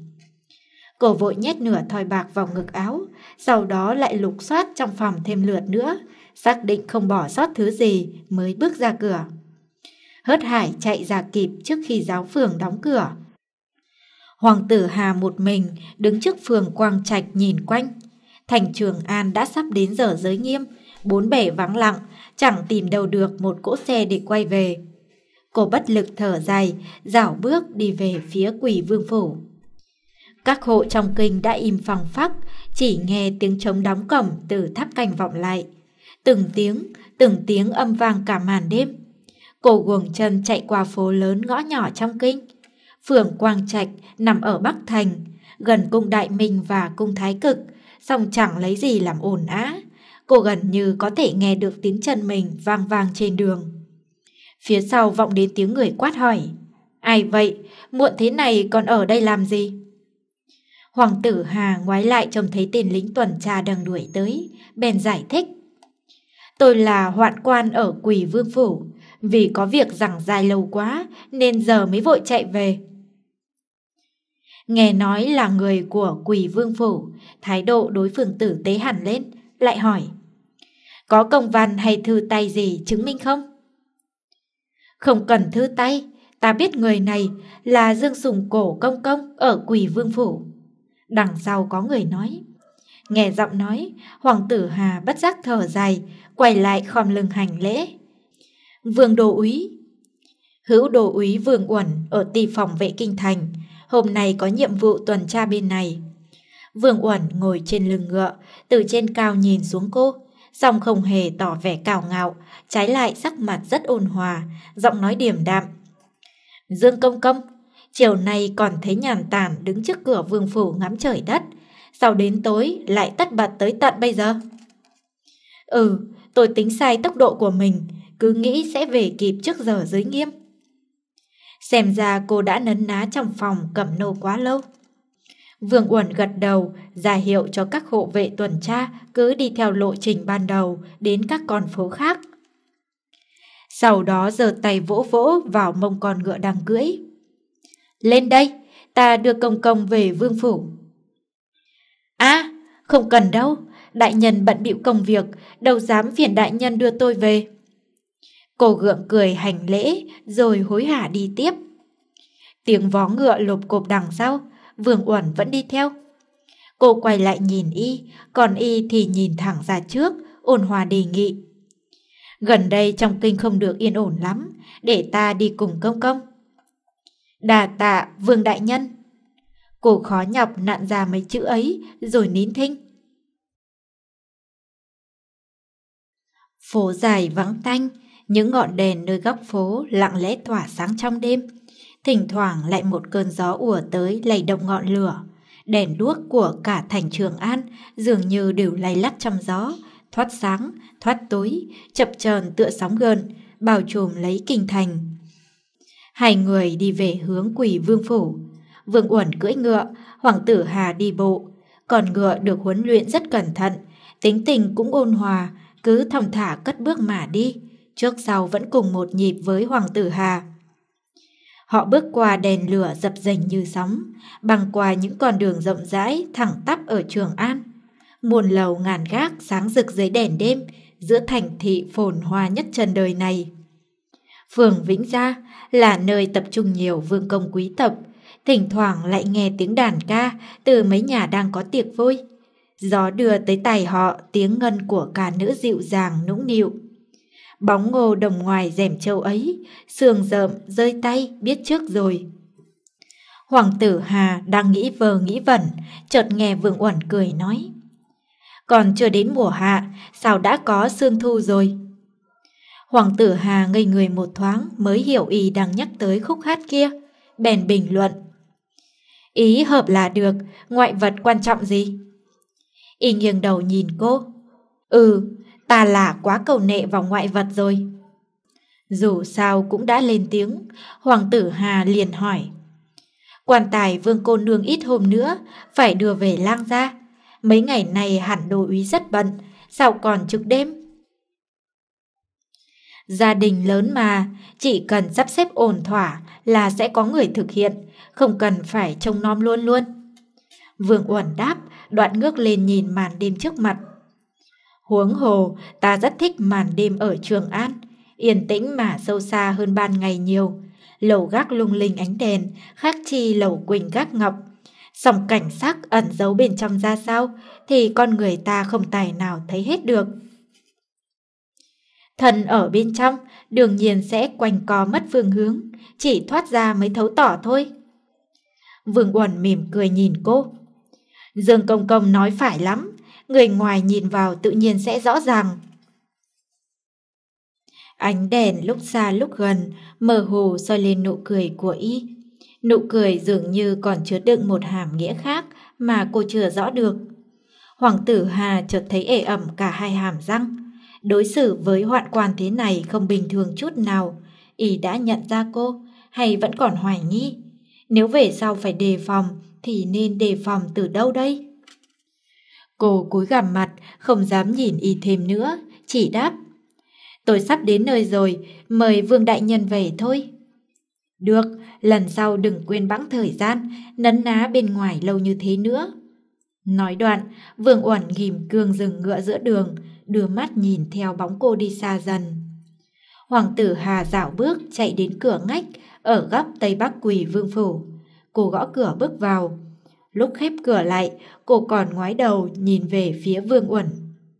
Cô vội nhét nửa thoi bạc vào ngực áo, sau đó lại lục soát trong phòng thêm lượt nữa, xác định không bỏ sót thứ gì mới bước ra cửa. Hớt hải chạy ra kịp trước khi giáo phường đóng cửa. Hoàng tử Hà một mình đứng trước phường Quang Trạch nhìn quanh. Thành Trường An đã sắp đến giờ giới nghiêm, Bốn bể vắng lặng, chẳng tìm đâu được một cỗ xe để quay về. Cô bất lực thở dài, dảo bước đi về phía Quỷ Vương phủ. Các hộ trong kinh đã im phăng phắc, chỉ nghe tiếng trống đóng cổng từ tháp canh vọng lại. Từng tiếng, từng tiếng âm vang cả màn đêm. Cô guồng chân chạy qua phố lớn ngõ nhỏ trong kinh. Phường Quang Trạch nằm ở Bắc Thành, gần cung Đại Minh và cung Thái Cực, song chẳng lấy gì làm ồn ào. Cô gần như có thể nghe được tiếng chân mình vang vang trên đường. Phía sau vọng đến tiếng người quát hỏi: "Ai vậy? Muộn thế này còn ở đây làm gì?" Hoàng tử Hà ngoái lại trông thấy tên lính tuần tra đang đuổi tới, bèn giải thích: "Tôi là hoạn quan ở Quỷ Vương phủ, vì có việc giằng dài lâu quá nên giờ mới vội chạy về." Nghe nói là người của Quỷ Vương phủ, thái độ đối phương tử tế hẳn lên, lại hỏi: "Có công văn hay thư tay gì chứng minh không?" "Không cần thư tay, ta biết người này là Dương Sùng Cổ công công ở Quỷ Vương phủ." Đằng sau có người nói. Nghe giọng nói, Hoàng tử Hà bất giác thở dài, quay lại khom lưng hành lễ: "Vương đô úy." "Hữu đô úy Vương Uẩn ở Tỳ phòng vệ kinh thành, hôm nay có nhiệm vụ tuần tra bên này." Vương Uẩn ngồi trên lưng ngựa, từ trên cao nhìn xuống cô, song không hề tỏ vẻ cào ngạo, trái lại sắc mặt rất ôn hòa, giọng nói điềm đạm: "Dương công công, chiều nay còn thấy nhàn tản đứng trước cửa vương phủ ngắm trời đất, sao đến tối lại tất bật tới tận bây giờ?" "Ừ, tôi tính sai tốc độ của mình, cứ nghĩ sẽ về kịp trước giờ giới nghiêm." "Xem ra cô đã nấn ná trong phòng cẩm nô quá lâu." Vương Uẩn gật đầu, ra hiệu cho các hộ vệ tuần tra cứ đi theo lộ trình ban đầu đến các con phố khác. Sau đó giơ tay vỗ vỗ vào mông con ngựa đang cưỡi: "Lên đây, ta đưa công công về vương phủ." "À, không cần đâu, đại nhân bận bịu công việc, đâu dám phiền đại nhân đưa tôi về." Cô gượng cười hành lễ rồi hối hả đi tiếp. Tiếng vó ngựa lộp cộp đằng sau, Vương Uẩn vẫn đi theo. Cô quay lại nhìn y, còn y thì nhìn thẳng ra trước, ôn hòa đề nghị: "Gần đây trong kinh không được yên ổn lắm, để ta đi cùng công công." "Đà tạ Vương đại nhân." Cô khó nhọc nặn ra mấy chữ ấy rồi nín thinh. Phố dài vắng tanh, những ngọn đèn nơi góc phố lặng lẽ tỏa sáng trong đêm. Thỉnh thoảng lại một cơn gió ùa tới lay động ngọn lửa. Đèn đuốc của cả thành Trường An dường như đều lay lắt trong gió, thoát sáng, thoát tối, chập chờn tựa sóng gợn, bao trùm lấy kinh thành. Hai người đi về hướng Quỷ Vương phủ. Vương Uẩn cưỡi ngựa, Hoàng tử Hà đi bộ. Còn ngựa được huấn luyện rất cẩn thận, tính tình cũng ôn hòa, cứ thong thả cất bước mà đi, trước sau vẫn cùng một nhịp với Hoàng tử Hà. Họ bước qua đèn lửa dập dềnh như sóng, băng qua những con đường rộng rãi thẳng tắp ở Trường An. Muôn lầu ngàn gác sáng rực dưới đèn đêm, giữa thành thị phồn hoa nhất trần đời này. Phường Vĩnh Gia là nơi tập trung nhiều vương công quý tộc, thỉnh thoảng lại nghe tiếng đàn ca từ mấy nhà đang có tiệc vui. Gió đưa tới tai họ tiếng ngân của ca nữ dịu dàng nũng nịu. Bóng ngô đồng ngoài rèm châu ấy, sườn rợm rơi tay biết trước rồi. Hoàng tử Hà đang nghĩ vờ nghĩ vẩn, chợt nghe Vương Uẩn cười nói: "Còn chưa đến mùa hạ, sao đã có sương thu rồi?" Hoàng tử Hà ngây người một thoáng mới hiểu y đang nhắc tới khúc hát kia, bèn bình luận: "Ý hợp là được, ngoại vật quan trọng gì?" Y nghiêng đầu nhìn cô: "Ừ, ta là quá cầu nệ vào ngoại vật rồi." Dù sao cũng đã lên tiếng, Hoàng tử Hà liền hỏi: "Quan tài Vương cô nương ít hôm nữa phải đưa về lang gia, mấy ngày này hẳn đô úy rất bận, sao còn trực đêm?" "Gia đình lớn mà, chỉ cần sắp xếp ổn thỏa là sẽ có người thực hiện, không cần phải trông nom luôn luôn." Vương Uẩn đáp, đoạn ngước lên nhìn màn đêm trước mặt: "Huống hồ, ta rất thích màn đêm ở Trường An, yên tĩnh mà sâu xa hơn ban ngày nhiều. Lầu gác lung linh ánh đèn, khác chi lầu quỳnh gác ngọc. Song cảnh sắc ẩn giấu bên trong ra sao thì con người ta không tài nào thấy hết được." Thần ở bên trong đương nhiên sẽ quanh co mất phương hướng, chỉ thoát ra mới thấu tỏ thôi. Vương Uẩn mỉm cười nhìn cô. Dương Công Công nói phải lắm, người ngoài nhìn vào tự nhiên sẽ rõ ràng. Ánh đèn lúc xa lúc gần mơ hồ soi lên nụ cười của y. Nụ cười dường như còn chứa đựng một hàm nghĩa khác mà cô chưa rõ được. Hoàng tử Hà chợt thấy ê ẩm cả hai hàm răng. Đối xử với hoạn quan thế này không bình thường chút nào. Y đã nhận ra cô hay vẫn còn hoài nghi? Nếu về sau phải đề phòng thì nên đề phòng từ đâu đây? Cô cúi gằm mặt, không dám nhìn y thêm nữa, chỉ đáp: Tôi sắp đến nơi rồi, mời Vương đại nhân về thôi. Được, lần sau đừng quên bẵng thời gian, nấn ná bên ngoài lâu như thế nữa. Nói đoạn, Vương Uẩn ghim cương dừng ngựa giữa đường, đưa mắt nhìn theo bóng cô đi xa dần. Hoàng tử Hà dạo bước chạy đến cửa ngách ở góc tây bắc Quỳ Vương phủ. Cô gõ cửa bước vào. Lúc khép cửa lại, cô còn ngoái đầu nhìn về phía Vương Uẩn.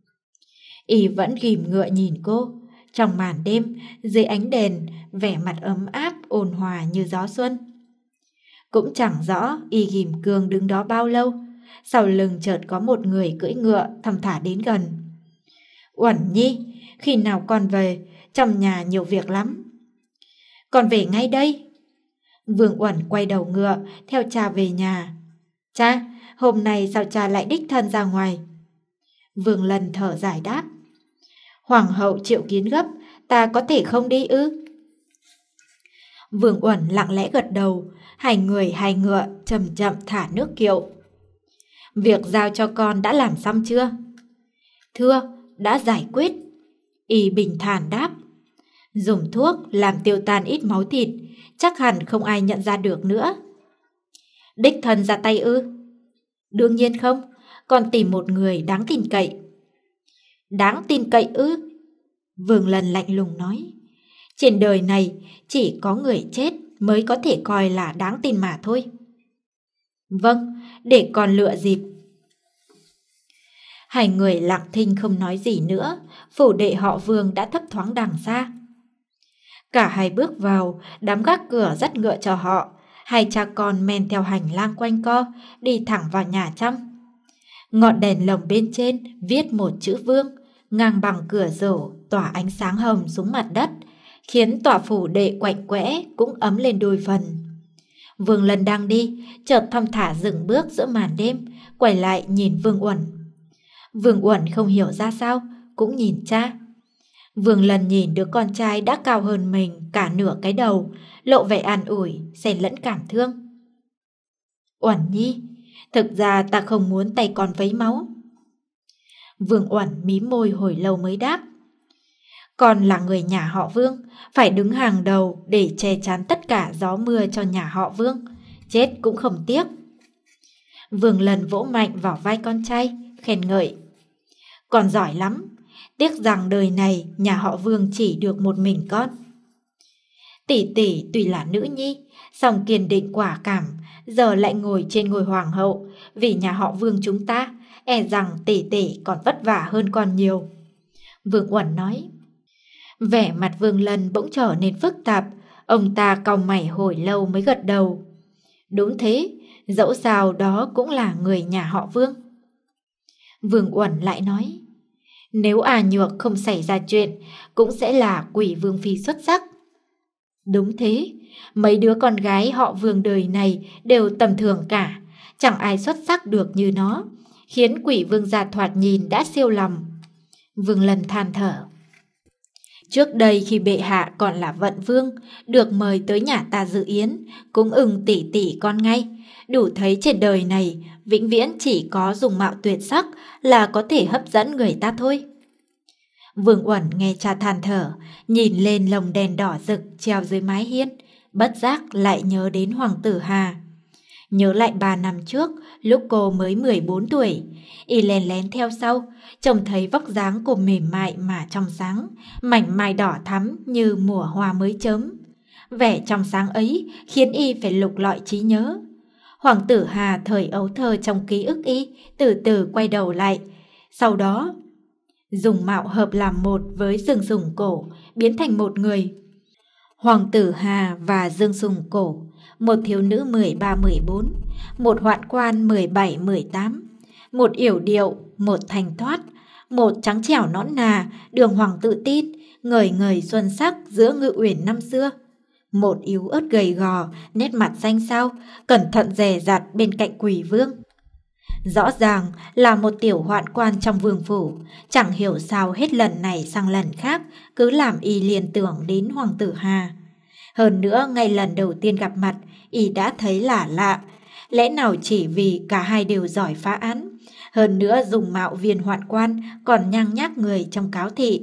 Y vẫn ghim ngựa nhìn cô. Trong màn đêm, dưới ánh đèn, vẻ mặt ấm áp ôn hòa như gió xuân. Cũng chẳng rõ y ghim cương đứng đó bao lâu. Sau lưng chợt có một người cưỡi ngựa thong thả đến gần. Uẩn Nhi, khi nào con về? Trong nhà nhiều việc lắm. Con về ngay đây. Vương Uẩn quay đầu ngựa theo cha về nhà. Cha, hôm nay sao cha lại đích thân ra ngoài? Vương Lân thở dài đáp. Hoàng hậu triệu kiến gấp, ta có thể không đi ư? Vương Uẩn lặng lẽ gật đầu. Hai người hai ngựa chậm chậm thả nước kiệu. Việc giao cho con đã làm xong chưa? Thưa, đã giải quyết. Y bình thản đáp. Dùng thuốc làm tiêu tan ít máu thịt, chắc hẳn không ai nhận ra được nữa. Đích thân ra tay ư? Đương nhiên không, con tìm một người đáng tin cậy. Đáng tin cậy ư? Vương Lân lạnh lùng nói. Trên đời này chỉ có người chết mới có thể coi là đáng tin mà thôi. Vâng, để con lựa dịp. Hai người lặng thinh không nói gì nữa. Phủ đệ họ Vương đã thấp thoáng đằng xa. Cả hai bước vào, đám gác cửa dắt ngựa cho họ. Hai cha con men theo hành lang quanh co, đi thẳng vào nhà trong. Ngọn đèn lồng bên trên viết một chữ Vương, ngang bằng cửa sổ tỏa ánh sáng hồng xuống mặt đất, khiến tòa phủ đệ quạnh quẽ cũng ấm lên đôi phần. Vương Lân đang đi, chợt thong thả dừng bước giữa màn đêm, quay lại nhìn Vương Uẩn. Vương Uẩn không hiểu ra sao, cũng nhìn cha. Vương Lân nhìn đứa con trai đã cao hơn mình cả nửa cái đầu, lộ vẻ an ủi, xen lẫn cảm thương. Uẩn Nhi, thực ra ta không muốn tay con vấy máu. Vương Uẩn mím môi hồi lâu mới đáp. Con là người nhà họ Vương, phải đứng hàng đầu để che chắn tất cả gió mưa cho nhà họ Vương, chết cũng không tiếc. Vương Lân vỗ mạnh vào vai con trai, khen ngợi. Con giỏi lắm, tiếc rằng đời này nhà họ Vương chỉ được một mình con. Tỷ tỷ tuy là nữ nhi, song kiên định quả cảm, giờ lại ngồi trên ngôi hoàng hậu, vì nhà họ Vương chúng ta, e rằng tỷ tỷ còn vất vả hơn con nhiều. Vương Uẩn nói. Vẻ mặt Vương Lân bỗng trở nên phức tạp, ông ta cau mày hồi lâu mới gật đầu. Đúng thế, dẫu sao đó cũng là người nhà họ Vương. Vương Uẩn lại nói. Nếu à Nhược không xảy ra chuyện, cũng sẽ là Quỷ Vương phi xuất sắc. Đúng thế, mấy đứa con gái họ Vương đời này đều tầm thường cả, chẳng ai xuất sắc được như nó, khiến Quỷ Vương gia thoạt nhìn đã siêu lòng. Vương Lân than thở. Trước đây khi bệ hạ còn là Vận Vương, được mời tới nhà ta dự yến, cũng ưng tỉ tỉ con ngay, đủ thấy trên đời này vĩnh viễn chỉ có dùng mạo tuyệt sắc là có thể hấp dẫn người ta thôi. Vương Uẩn nghe cha than thở, nhìn lên lồng đèn đỏ rực treo dưới mái hiên, bất giác lại nhớ đến Hoàng tử Hà. Nhớ lại ba năm trước, lúc cô mới mười bốn tuổi, y lén lén theo sau, trông thấy vóc dáng cô mềm mại mà trong sáng, mảnh mai đỏ thắm như mùa hoa mới chớm. Vẻ trong sáng ấy khiến y phải lục lọi trí nhớ. Hoàng tử Hà thời ấu thơ trong ký ức y từ từ quay đầu lại. Sau đó, dùng mạo hợp làm một với Dương Sùng Cổ, biến thành một người. Hoàng tử Hà và Dương Sùng Cổ, một thiếu nữ mười ba mười bốn, một hoạn quan mười bảy mười tám, một yểu điệu, một thanh thoát, một trắng trẻo nõn nà, đường hoàng tự tin, ngời ngời xuân sắc giữa Ngự Uyển năm xưa. Một yếu ớt gầy gò, nét mặt xanh xao, cẩn thận dè dặt bên cạnh Quỷ Vương. Rõ ràng là một tiểu hoạn quan trong vương phủ, chẳng hiểu sao hết lần này sang lần khác cứ làm y liên tưởng đến Hoàng tử Hà. Hơn nữa ngay lần đầu tiên gặp mặt, y đã thấy lạ lạ, lẽ nào chỉ vì cả hai đều giỏi phá án, hơn nữa dùng mạo viên hoạn quan còn nhang nhác người trong cáo thị.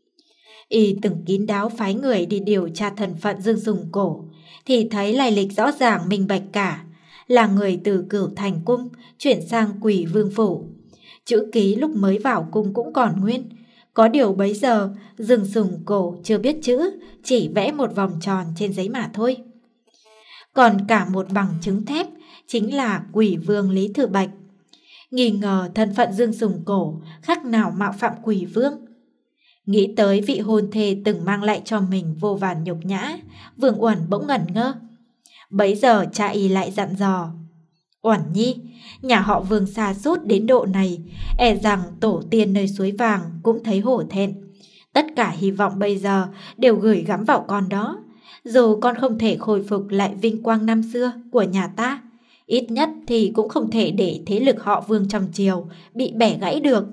Y từng kín đáo phái người đi điều tra thân phận Dương Sùng Cổ, thì thấy lai lịch rõ ràng minh bạch cả, là người từ Cửu Thành cung chuyển sang Quỷ Vương phủ. Chữ ký lúc mới vào cung cũng còn nguyên, có điều bấy giờ Dương Sùng Cổ chưa biết chữ, chỉ vẽ một vòng tròn trên giấy mà thôi. Còn cả một bằng chứng thép chính là Quỷ Vương Lý Thừa Bạch. Nghi ngờ thân phận Dương Sùng Cổ khác nào mạo phạm Quỷ Vương. Nghĩ tới vị hôn thê từng mang lại cho mình vô vàn nhục nhã, Vương Uẩn bỗng ngẩn ngơ. Bấy giờ cha y lại dặn dò: Uẩn nhi, nhà họ Vương xa sút đến độ này, e rằng tổ tiên nơi suối vàng cũng thấy hổ thẹn. Tất cả hy vọng bây giờ đều gửi gắm vào con đó. Dù con không thể khôi phục lại vinh quang năm xưa của nhà ta, ít nhất thì cũng không thể để thế lực họ Vương trong triều bị bẻ gãy được.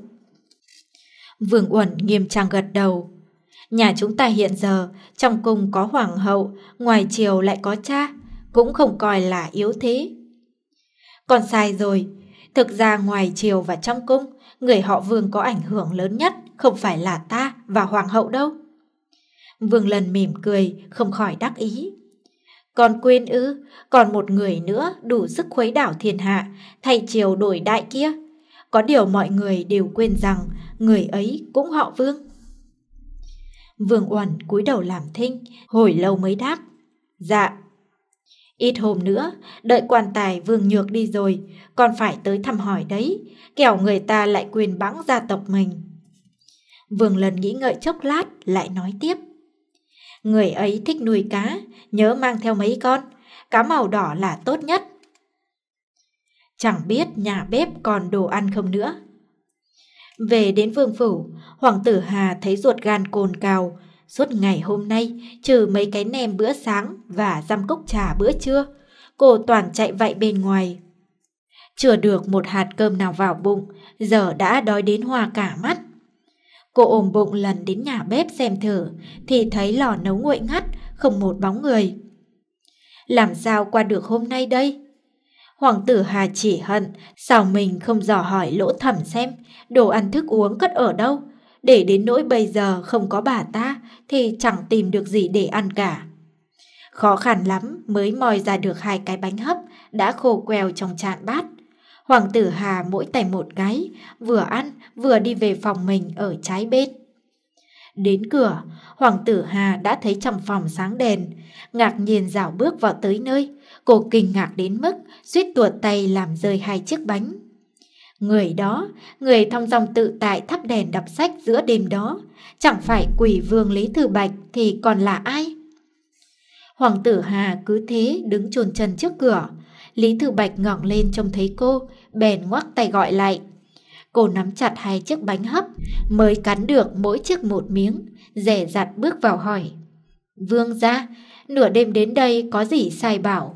Vương Uẩn nghiêm trang gật đầu. Nhà chúng ta hiện giờ trong cung có hoàng hậu, ngoài triều lại có cha, cũng không coi là yếu thế. Còn sai rồi, thực ra ngoài triều và trong cung, người họ Vương có ảnh hưởng lớn nhất không phải là ta và hoàng hậu đâu. Vương Lần mỉm cười, không khỏi đắc ý. Còn quên ư, còn một người nữa đủ sức khuấy đảo thiên hạ, thay triều đổi đại kia. Có điều mọi người đều quên rằng người ấy cũng họ Vương. Vương Uẩn cúi đầu làm thinh, hồi lâu mới đáp. Dạ. Ít hôm nữa, đợi quan tài Vương Nhược đi rồi, còn phải tới thăm hỏi đấy, kẻo người ta lại quên bẵng gia tộc mình. Vương Lần nghĩ ngợi chốc lát, lại nói tiếp. Người ấy thích nuôi cá, nhớ mang theo mấy con, cá màu đỏ là tốt nhất. Chẳng biết nhà bếp còn đồ ăn không nữa. Về đến vương phủ, Hoàng tử Hà thấy ruột gan cồn cào. Suốt ngày hôm nay, trừ mấy cái nem bữa sáng và dăm cốc trà bữa trưa, cô toàn chạy vạy bên ngoài. Chưa được một hạt cơm nào vào bụng, giờ đã đói đến hoa cả mắt. Cô ôm bụng lần đến nhà bếp xem thử, thì thấy lò nấu nguội ngắt, không một bóng người. Làm sao qua được hôm nay đây? Hoàng tử Hà chỉ hận, sao mình không dò hỏi Lỗ Thẩm xem đồ ăn thức uống cất ở đâu, để đến nỗi bây giờ không có bà ta thì chẳng tìm được gì để ăn cả. Khó khăn lắm mới moi ra được hai cái bánh hấp đã khô queo trong chạn bát. Hoàng tử Hà mỗi tay một cái, vừa ăn vừa đi về phòng mình ở trái bên. Đến cửa, Hoàng tử Hà đã thấy trong phòng sáng đèn, ngạc nhiên dạo bước vào tới nơi. Cô kinh ngạc đến mức suýt tuột tay làm rơi hai chiếc bánh. Người đó, người thong dong tự tại thắp đèn đọc sách giữa đêm đó, chẳng phải Quỷ Vương Lý Thừa Bạch thì còn là ai? Hoàng tử Hà cứ thế đứng chôn chân trước cửa. Lý Thừa Bạch ngẩng lên trông thấy cô, bèn ngoắc tay gọi lại. Cô nắm chặt hai chiếc bánh hấp, mới cắn được mỗi chiếc một miếng, dè dặt bước vào hỏi. Vương gia, nửa đêm đến đây có gì sai bảo?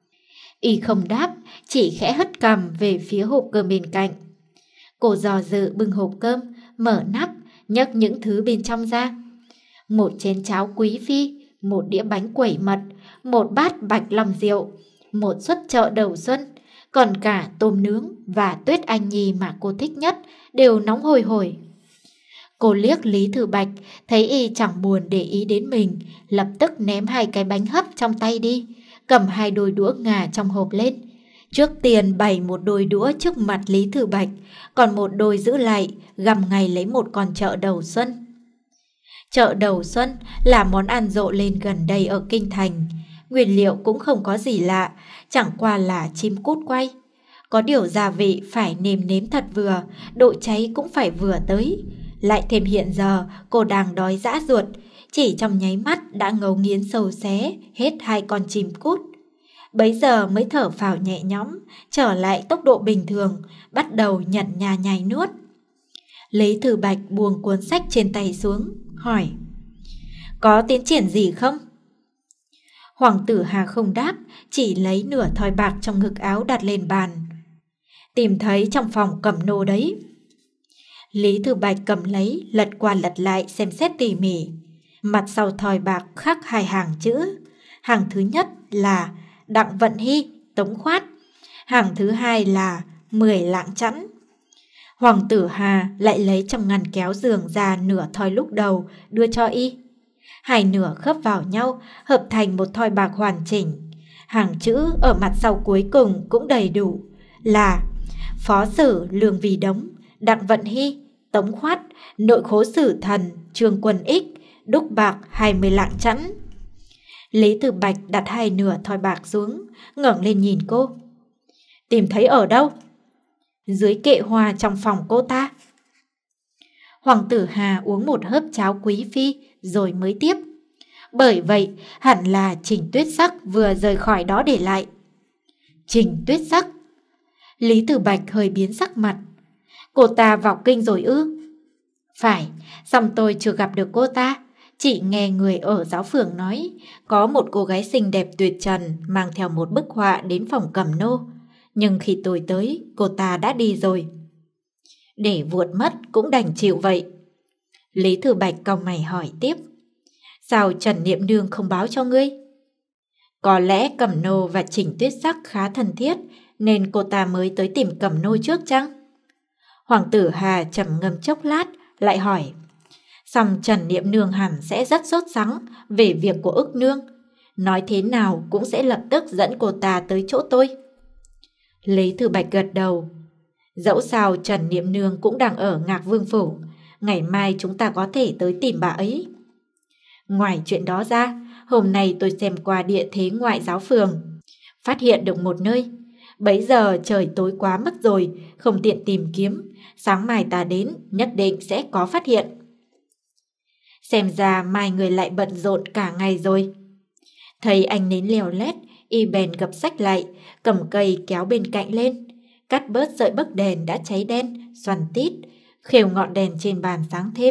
Y không đáp, chỉ khẽ hất cằm về phía hộp cơm bên cạnh. Cô dò dự bưng hộp cơm, mở nắp, nhấc những thứ bên trong ra. Một chén cháo quý phi, một đĩa bánh quẩy mật, một bát bạch long rượu, một suất chợ đầu xuân, còn cả tôm nướng và tuyết anh nhi mà cô thích nhất đều nóng hổi hổi. Cô liếc Lý Thừa Bạch, thấy y chẳng buồn để ý đến mình, lập tức ném hai cái bánh hấp trong tay đi, cầm hai đôi đũa ngà trong hộp lên. Trước tiên bày một đôi đũa trước mặt Lý Thừa Bạch, còn một đôi giữ lại, gặm ngay lấy một con chợ đầu xuân. Chợ đầu xuân là món ăn rộ lên gần đây ở Kinh Thành. Nguyên liệu cũng không có gì lạ, chẳng qua là chim cút quay. Có điều gia vị phải nêm nếm thật vừa, độ cháy cũng phải vừa tới. Lại thêm hiện giờ cô đang đói dã ruột, chỉ trong nháy mắt đã ngấu nghiến sâu xé hết hai con chim cút. Bấy giờ mới thở phào nhẹ nhõm, trở lại tốc độ bình thường, bắt đầu nhẩn nha nhai nuốt. Lý Thư Bạch buông cuốn sách trên tay xuống, hỏi: có tiến triển gì không? Hoàng tử Hà không đáp, chỉ lấy nửa thỏi bạc trong ngực áo đặt lên bàn. Tìm thấy trong phòng cầm nô đấy. Lý Thư Bạch cầm lấy, lật qua lật lại xem xét tỉ mỉ. Mặt sau thỏi bạc khắc hai hàng chữ. Hàng thứ nhất là Đặng Vận Hy, Tống Khoát. Hàng thứ hai là mười lạng chẵn. Hoàng tử Hà lại lấy trong ngăn kéo giường ra nửa thỏi lúc đầu, đưa cho y. Hai nửa khớp vào nhau, hợp thành một thỏi bạc hoàn chỉnh. Hàng chữ ở mặt sau cuối cùng cũng đầy đủ, là Phó sử Lương Vì Đống, Đặng Vận Hy, Tống Khoát, Nội khố sử thần Trương Quân Ích, đúc bạc hai mươi lạng chẵn. Lý Thư Bạch đặt hai nửa thỏi bạc xuống, ngẩng lên nhìn cô. Tìm thấy ở đâu? Dưới kệ hoa trong phòng cô ta. Hoàng tử Hà uống một hớp cháo quý phi rồi mới tiếp. Bởi vậy hẳn là Trình Tuyết Sắc vừa rời khỏi đó để lại. Trình Tuyết Sắc? Lý Thư Bạch hơi biến sắc mặt. Cô ta vào kinh rồi ư? Phải, song tôi chưa gặp được cô ta. Chỉ nghe người ở giáo phường nói có một cô gái xinh đẹp tuyệt trần mang theo một bức họa đến phòng cầm nô. Nhưng khi tôi tới, cô ta đã đi rồi. Để vuột mất cũng đành chịu vậy. Lý Thư Bạch cau mày hỏi tiếp. Sao Trần Niệm Nương không báo cho ngươi? Có lẽ Cẩm Nô và Trình Tuyết Sắc khá thân thiết nên cô ta mới tới tìm Cẩm Nô trước chăng? Hoàng tử Hà trầm ngâm chốc lát lại hỏi. Song Trần Niệm Nương hẳn sẽ rất sốt sắng về việc của Ức Nương. Nói thế nào cũng sẽ lập tức dẫn cô ta tới chỗ tôi. Lý Thư Bạch gật đầu. Dẫu sao Trần Niệm Nương cũng đang ở Ngạc Vương Phủ. Ngày mai chúng ta có thể tới tìm bà ấy. Ngoài chuyện đó ra, hôm nay tôi xem qua địa thế ngoại giáo phường, phát hiện được một nơi. Bấy giờ trời tối quá mất rồi, không tiện tìm kiếm. Sáng mai ta đến, nhất định sẽ có phát hiện. Xem ra mai người lại bận rộn cả ngày rồi. Thấy anh nến lèo lét, y bèn gập sách lại, cầm cây kéo bên cạnh lên, cắt bớt sợi bấc đèn đã cháy đen, xoăn tít, khều ngọn đèn trên bàn sáng thêm.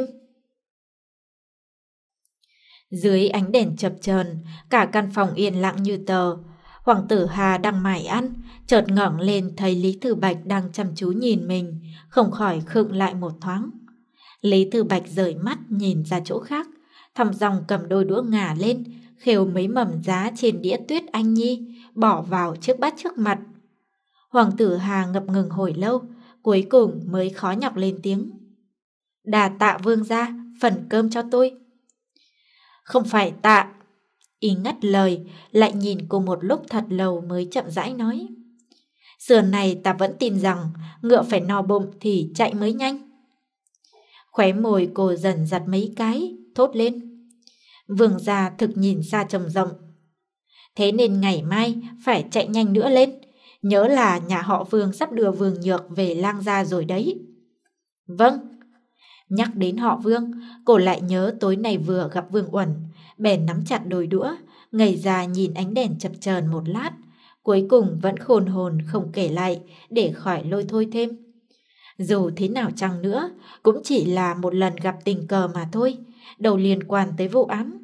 Dưới ánh đèn chập chờn, cả căn phòng yên lặng như tờ. Hoàng tử Hà đang mải ăn, chợt ngẩng lên thấy Lý Thư Bạch đang chăm chú nhìn mình, không khỏi khựng lại một thoáng. Lý Thư Bạch rời mắt nhìn ra chỗ khác, thong dong cầm đôi đũa ngả lên, khều mấy mầm giá trên đĩa tuyết anh nhi, bỏ vào chiếc bát trước mặt. Hoàng tử Hà ngập ngừng hồi lâu, cuối cùng mới khó nhọc lên tiếng. Đà tạ vương gia, phần cơm cho tôi. Không phải tạ. Y ngắt lời, lại nhìn cô một lúc thật lâu mới chậm rãi nói. Xưa này ta vẫn tin rằng ngựa phải no bụng thì chạy mới nhanh. Khóe môi cô dần giật mấy cái, thốt lên. Vương gia thực nhìn xa trông rộng. Thế nên ngày mai phải chạy nhanh nữa lên. Nhớ là nhà họ Vương sắp đưa Vương Nhược về Lang gia rồi đấy. Vâng. Nhắc đến họ Vương, cô lại nhớ tối nay vừa gặp Vương Uẩn, bèn nắm chặt đôi đũa, ngây ra nhìn ánh đèn chập chờn một lát, cuối cùng vẫn khôn hồn không kể lại để khỏi lôi thôi thêm. Dù thế nào chăng nữa, cũng chỉ là một lần gặp tình cờ mà thôi, đâu liên quan tới vụ án.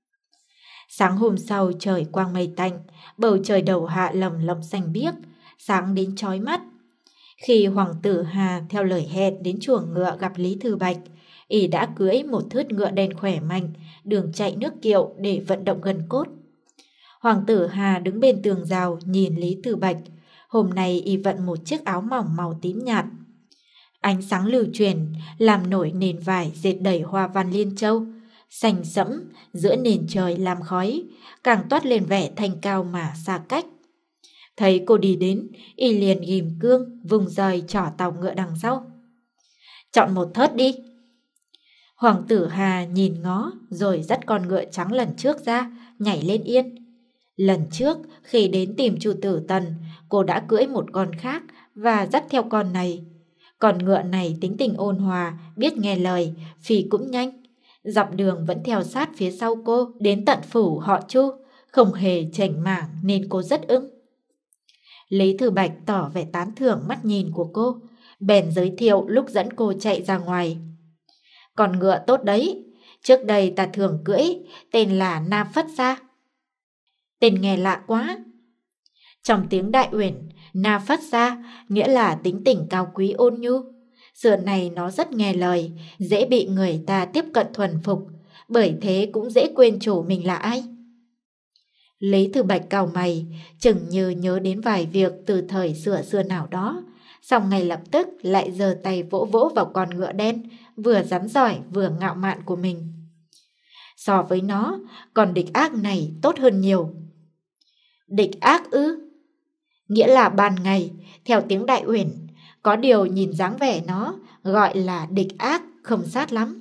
Sáng hôm sau trời quang mây tạnh, bầu trời đầu hạ lồng lộng xanh biếc, sáng đến chói mắt. Khi Hoàng tử Hà theo lời hẹn đến chuồng ngựa gặp Lý Thư Bạch, y đã cưỡi một thớt ngựa đen khỏe mạnh, đường chạy nước kiệu để vận động gân cốt. Hoàng tử Hà đứng bên tường rào nhìn Lý Thư Bạch. Hôm nay y vận một chiếc áo mỏng màu tím nhạt. Ánh sáng lưu truyền làm nổi nền vải dệt đầy hoa văn liên châu, xanh sẫm giữa nền trời làm khói, càng toát lên vẻ thanh cao mà xa cách. Thấy cô đi đến, y liền ghim cương, vùng rời trỏ tàu ngựa đằng sau. Chọn một thớt đi. Hoàng tử Hà nhìn ngó rồi dắt con ngựa trắng lần trước ra, nhảy lên yên. Lần trước khi đến tìm Chu Tử Tần, cô đã cưỡi một con khác và dắt theo con này. Con ngựa này tính tình ôn hòa, biết nghe lời, phi cũng nhanh. Dọc đường vẫn theo sát phía sau cô đến tận phủ họ Chu, không hề chảnh mảng nên cô rất ưng. Lý Thư Bạch tỏ vẻ tán thưởng mắt nhìn của cô, bèn giới thiệu lúc dẫn cô chạy ra ngoài. Con ngựa tốt đấy, trước đây ta thường cưỡi, tên là Nam Phất Gia. Tên nghe lạ quá. Trong tiếng Đại Uyển, Nam Phất Gia nghĩa là tính tình cao quý ôn nhu. Xưa này nó rất nghe lời, dễ bị người ta tiếp cận thuần phục, bởi thế cũng dễ quên chủ mình là ai. Lý Thư Bạch cau mày, chừng như nhớ đến vài việc từ thời xưa xưa nào đó, xong ngay lập tức lại giơ tay vỗ vỗ vào con ngựa đen, vừa rắn giỏi vừa ngạo mạn của mình. So với nó, con địch ác này tốt hơn nhiều. Địch ác ư? Nghĩa là ban ngày, theo tiếng Đại Uyển, có điều nhìn dáng vẻ nó gọi là địch ác không sát lắm.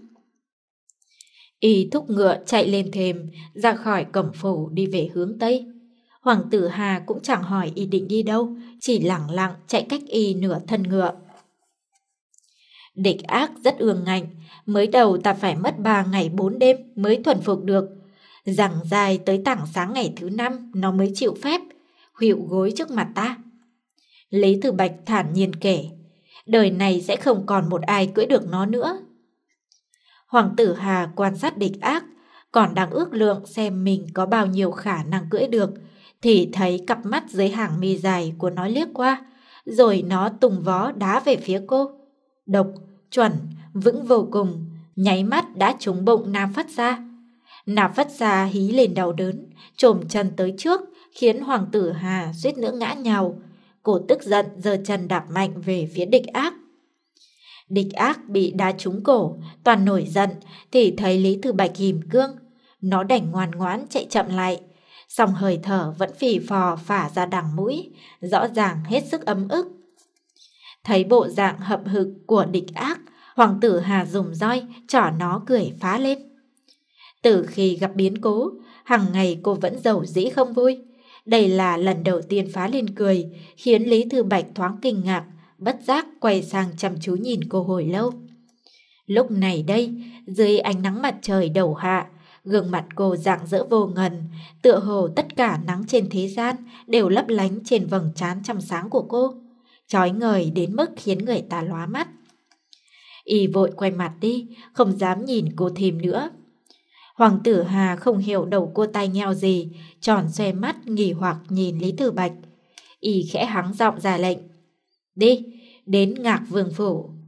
Y thúc ngựa chạy lên thềm, ra khỏi cổng phủ đi về hướng Tây. Hoàng tử Hà cũng chẳng hỏi y định đi đâu, chỉ lẳng lặng chạy cách y nửa thân ngựa. Địch ác rất ương ngạnh, mới đầu ta phải mất ba ngày bốn đêm mới thuần phục được. Giằng dài tới tảng sáng ngày thứ năm nó mới chịu phép, khuỵu gối trước mặt ta. Lý Thư Bạch thản nhiên kể, đời này sẽ không còn một ai cưỡi được nó nữa. Hoàng tử Hà quan sát địch ác, còn đang ước lượng xem mình có bao nhiêu khả năng cưỡi được, thì thấy cặp mắt dưới hàng mi dài của nó liếc qua, rồi nó tung vó đá về phía cô. Độc, chuẩn, vững vô cùng, nháy mắt đã trúng bụng Nam Phất Gia. Nam Phất Gia hí lên đau đớn, chồm chân tới trước, khiến Hoàng tử Hà suýt nữa ngã nhào. Cô tức giận giơ chân đạp mạnh về phía địch ác. Địch ác bị đá trúng cổ, toàn nổi giận, thì thấy Lý Thư Bạch ghim cương. Nó đành ngoan ngoãn chạy chậm lại, song hơi thở vẫn phì phò phả ra đằng mũi, rõ ràng hết sức ấm ức. Thấy bộ dạng hậm hực của địch ác, Hoàng tử Hà dùng roi trỏ nó cười phá lên. Từ khi gặp biến cố, hàng ngày cô vẫn giàu dĩ không vui. Đây là lần đầu tiên phá lên cười, khiến Lý Thư Bạch thoáng kinh ngạc, bất giác quay sang chăm chú nhìn cô hồi lâu. Lúc này đây, dưới ánh nắng mặt trời đầu hạ, gương mặt cô rạng rỡ vô ngần, tựa hồ tất cả nắng trên thế gian đều lấp lánh trên vầng trán trong sáng của cô, chói ngời đến mức khiến người ta lóa mắt. Y vội quay mặt đi, không dám nhìn cô thêm nữa. Hoàng tử Hà không hiểu đầu cô tai nheo gì, tròn xoe mắt nghi hoặc nhìn Lý Thư Bạch. Y khẽ hắng giọng ra lệnh, đi, đến Ngạc Vương phủ.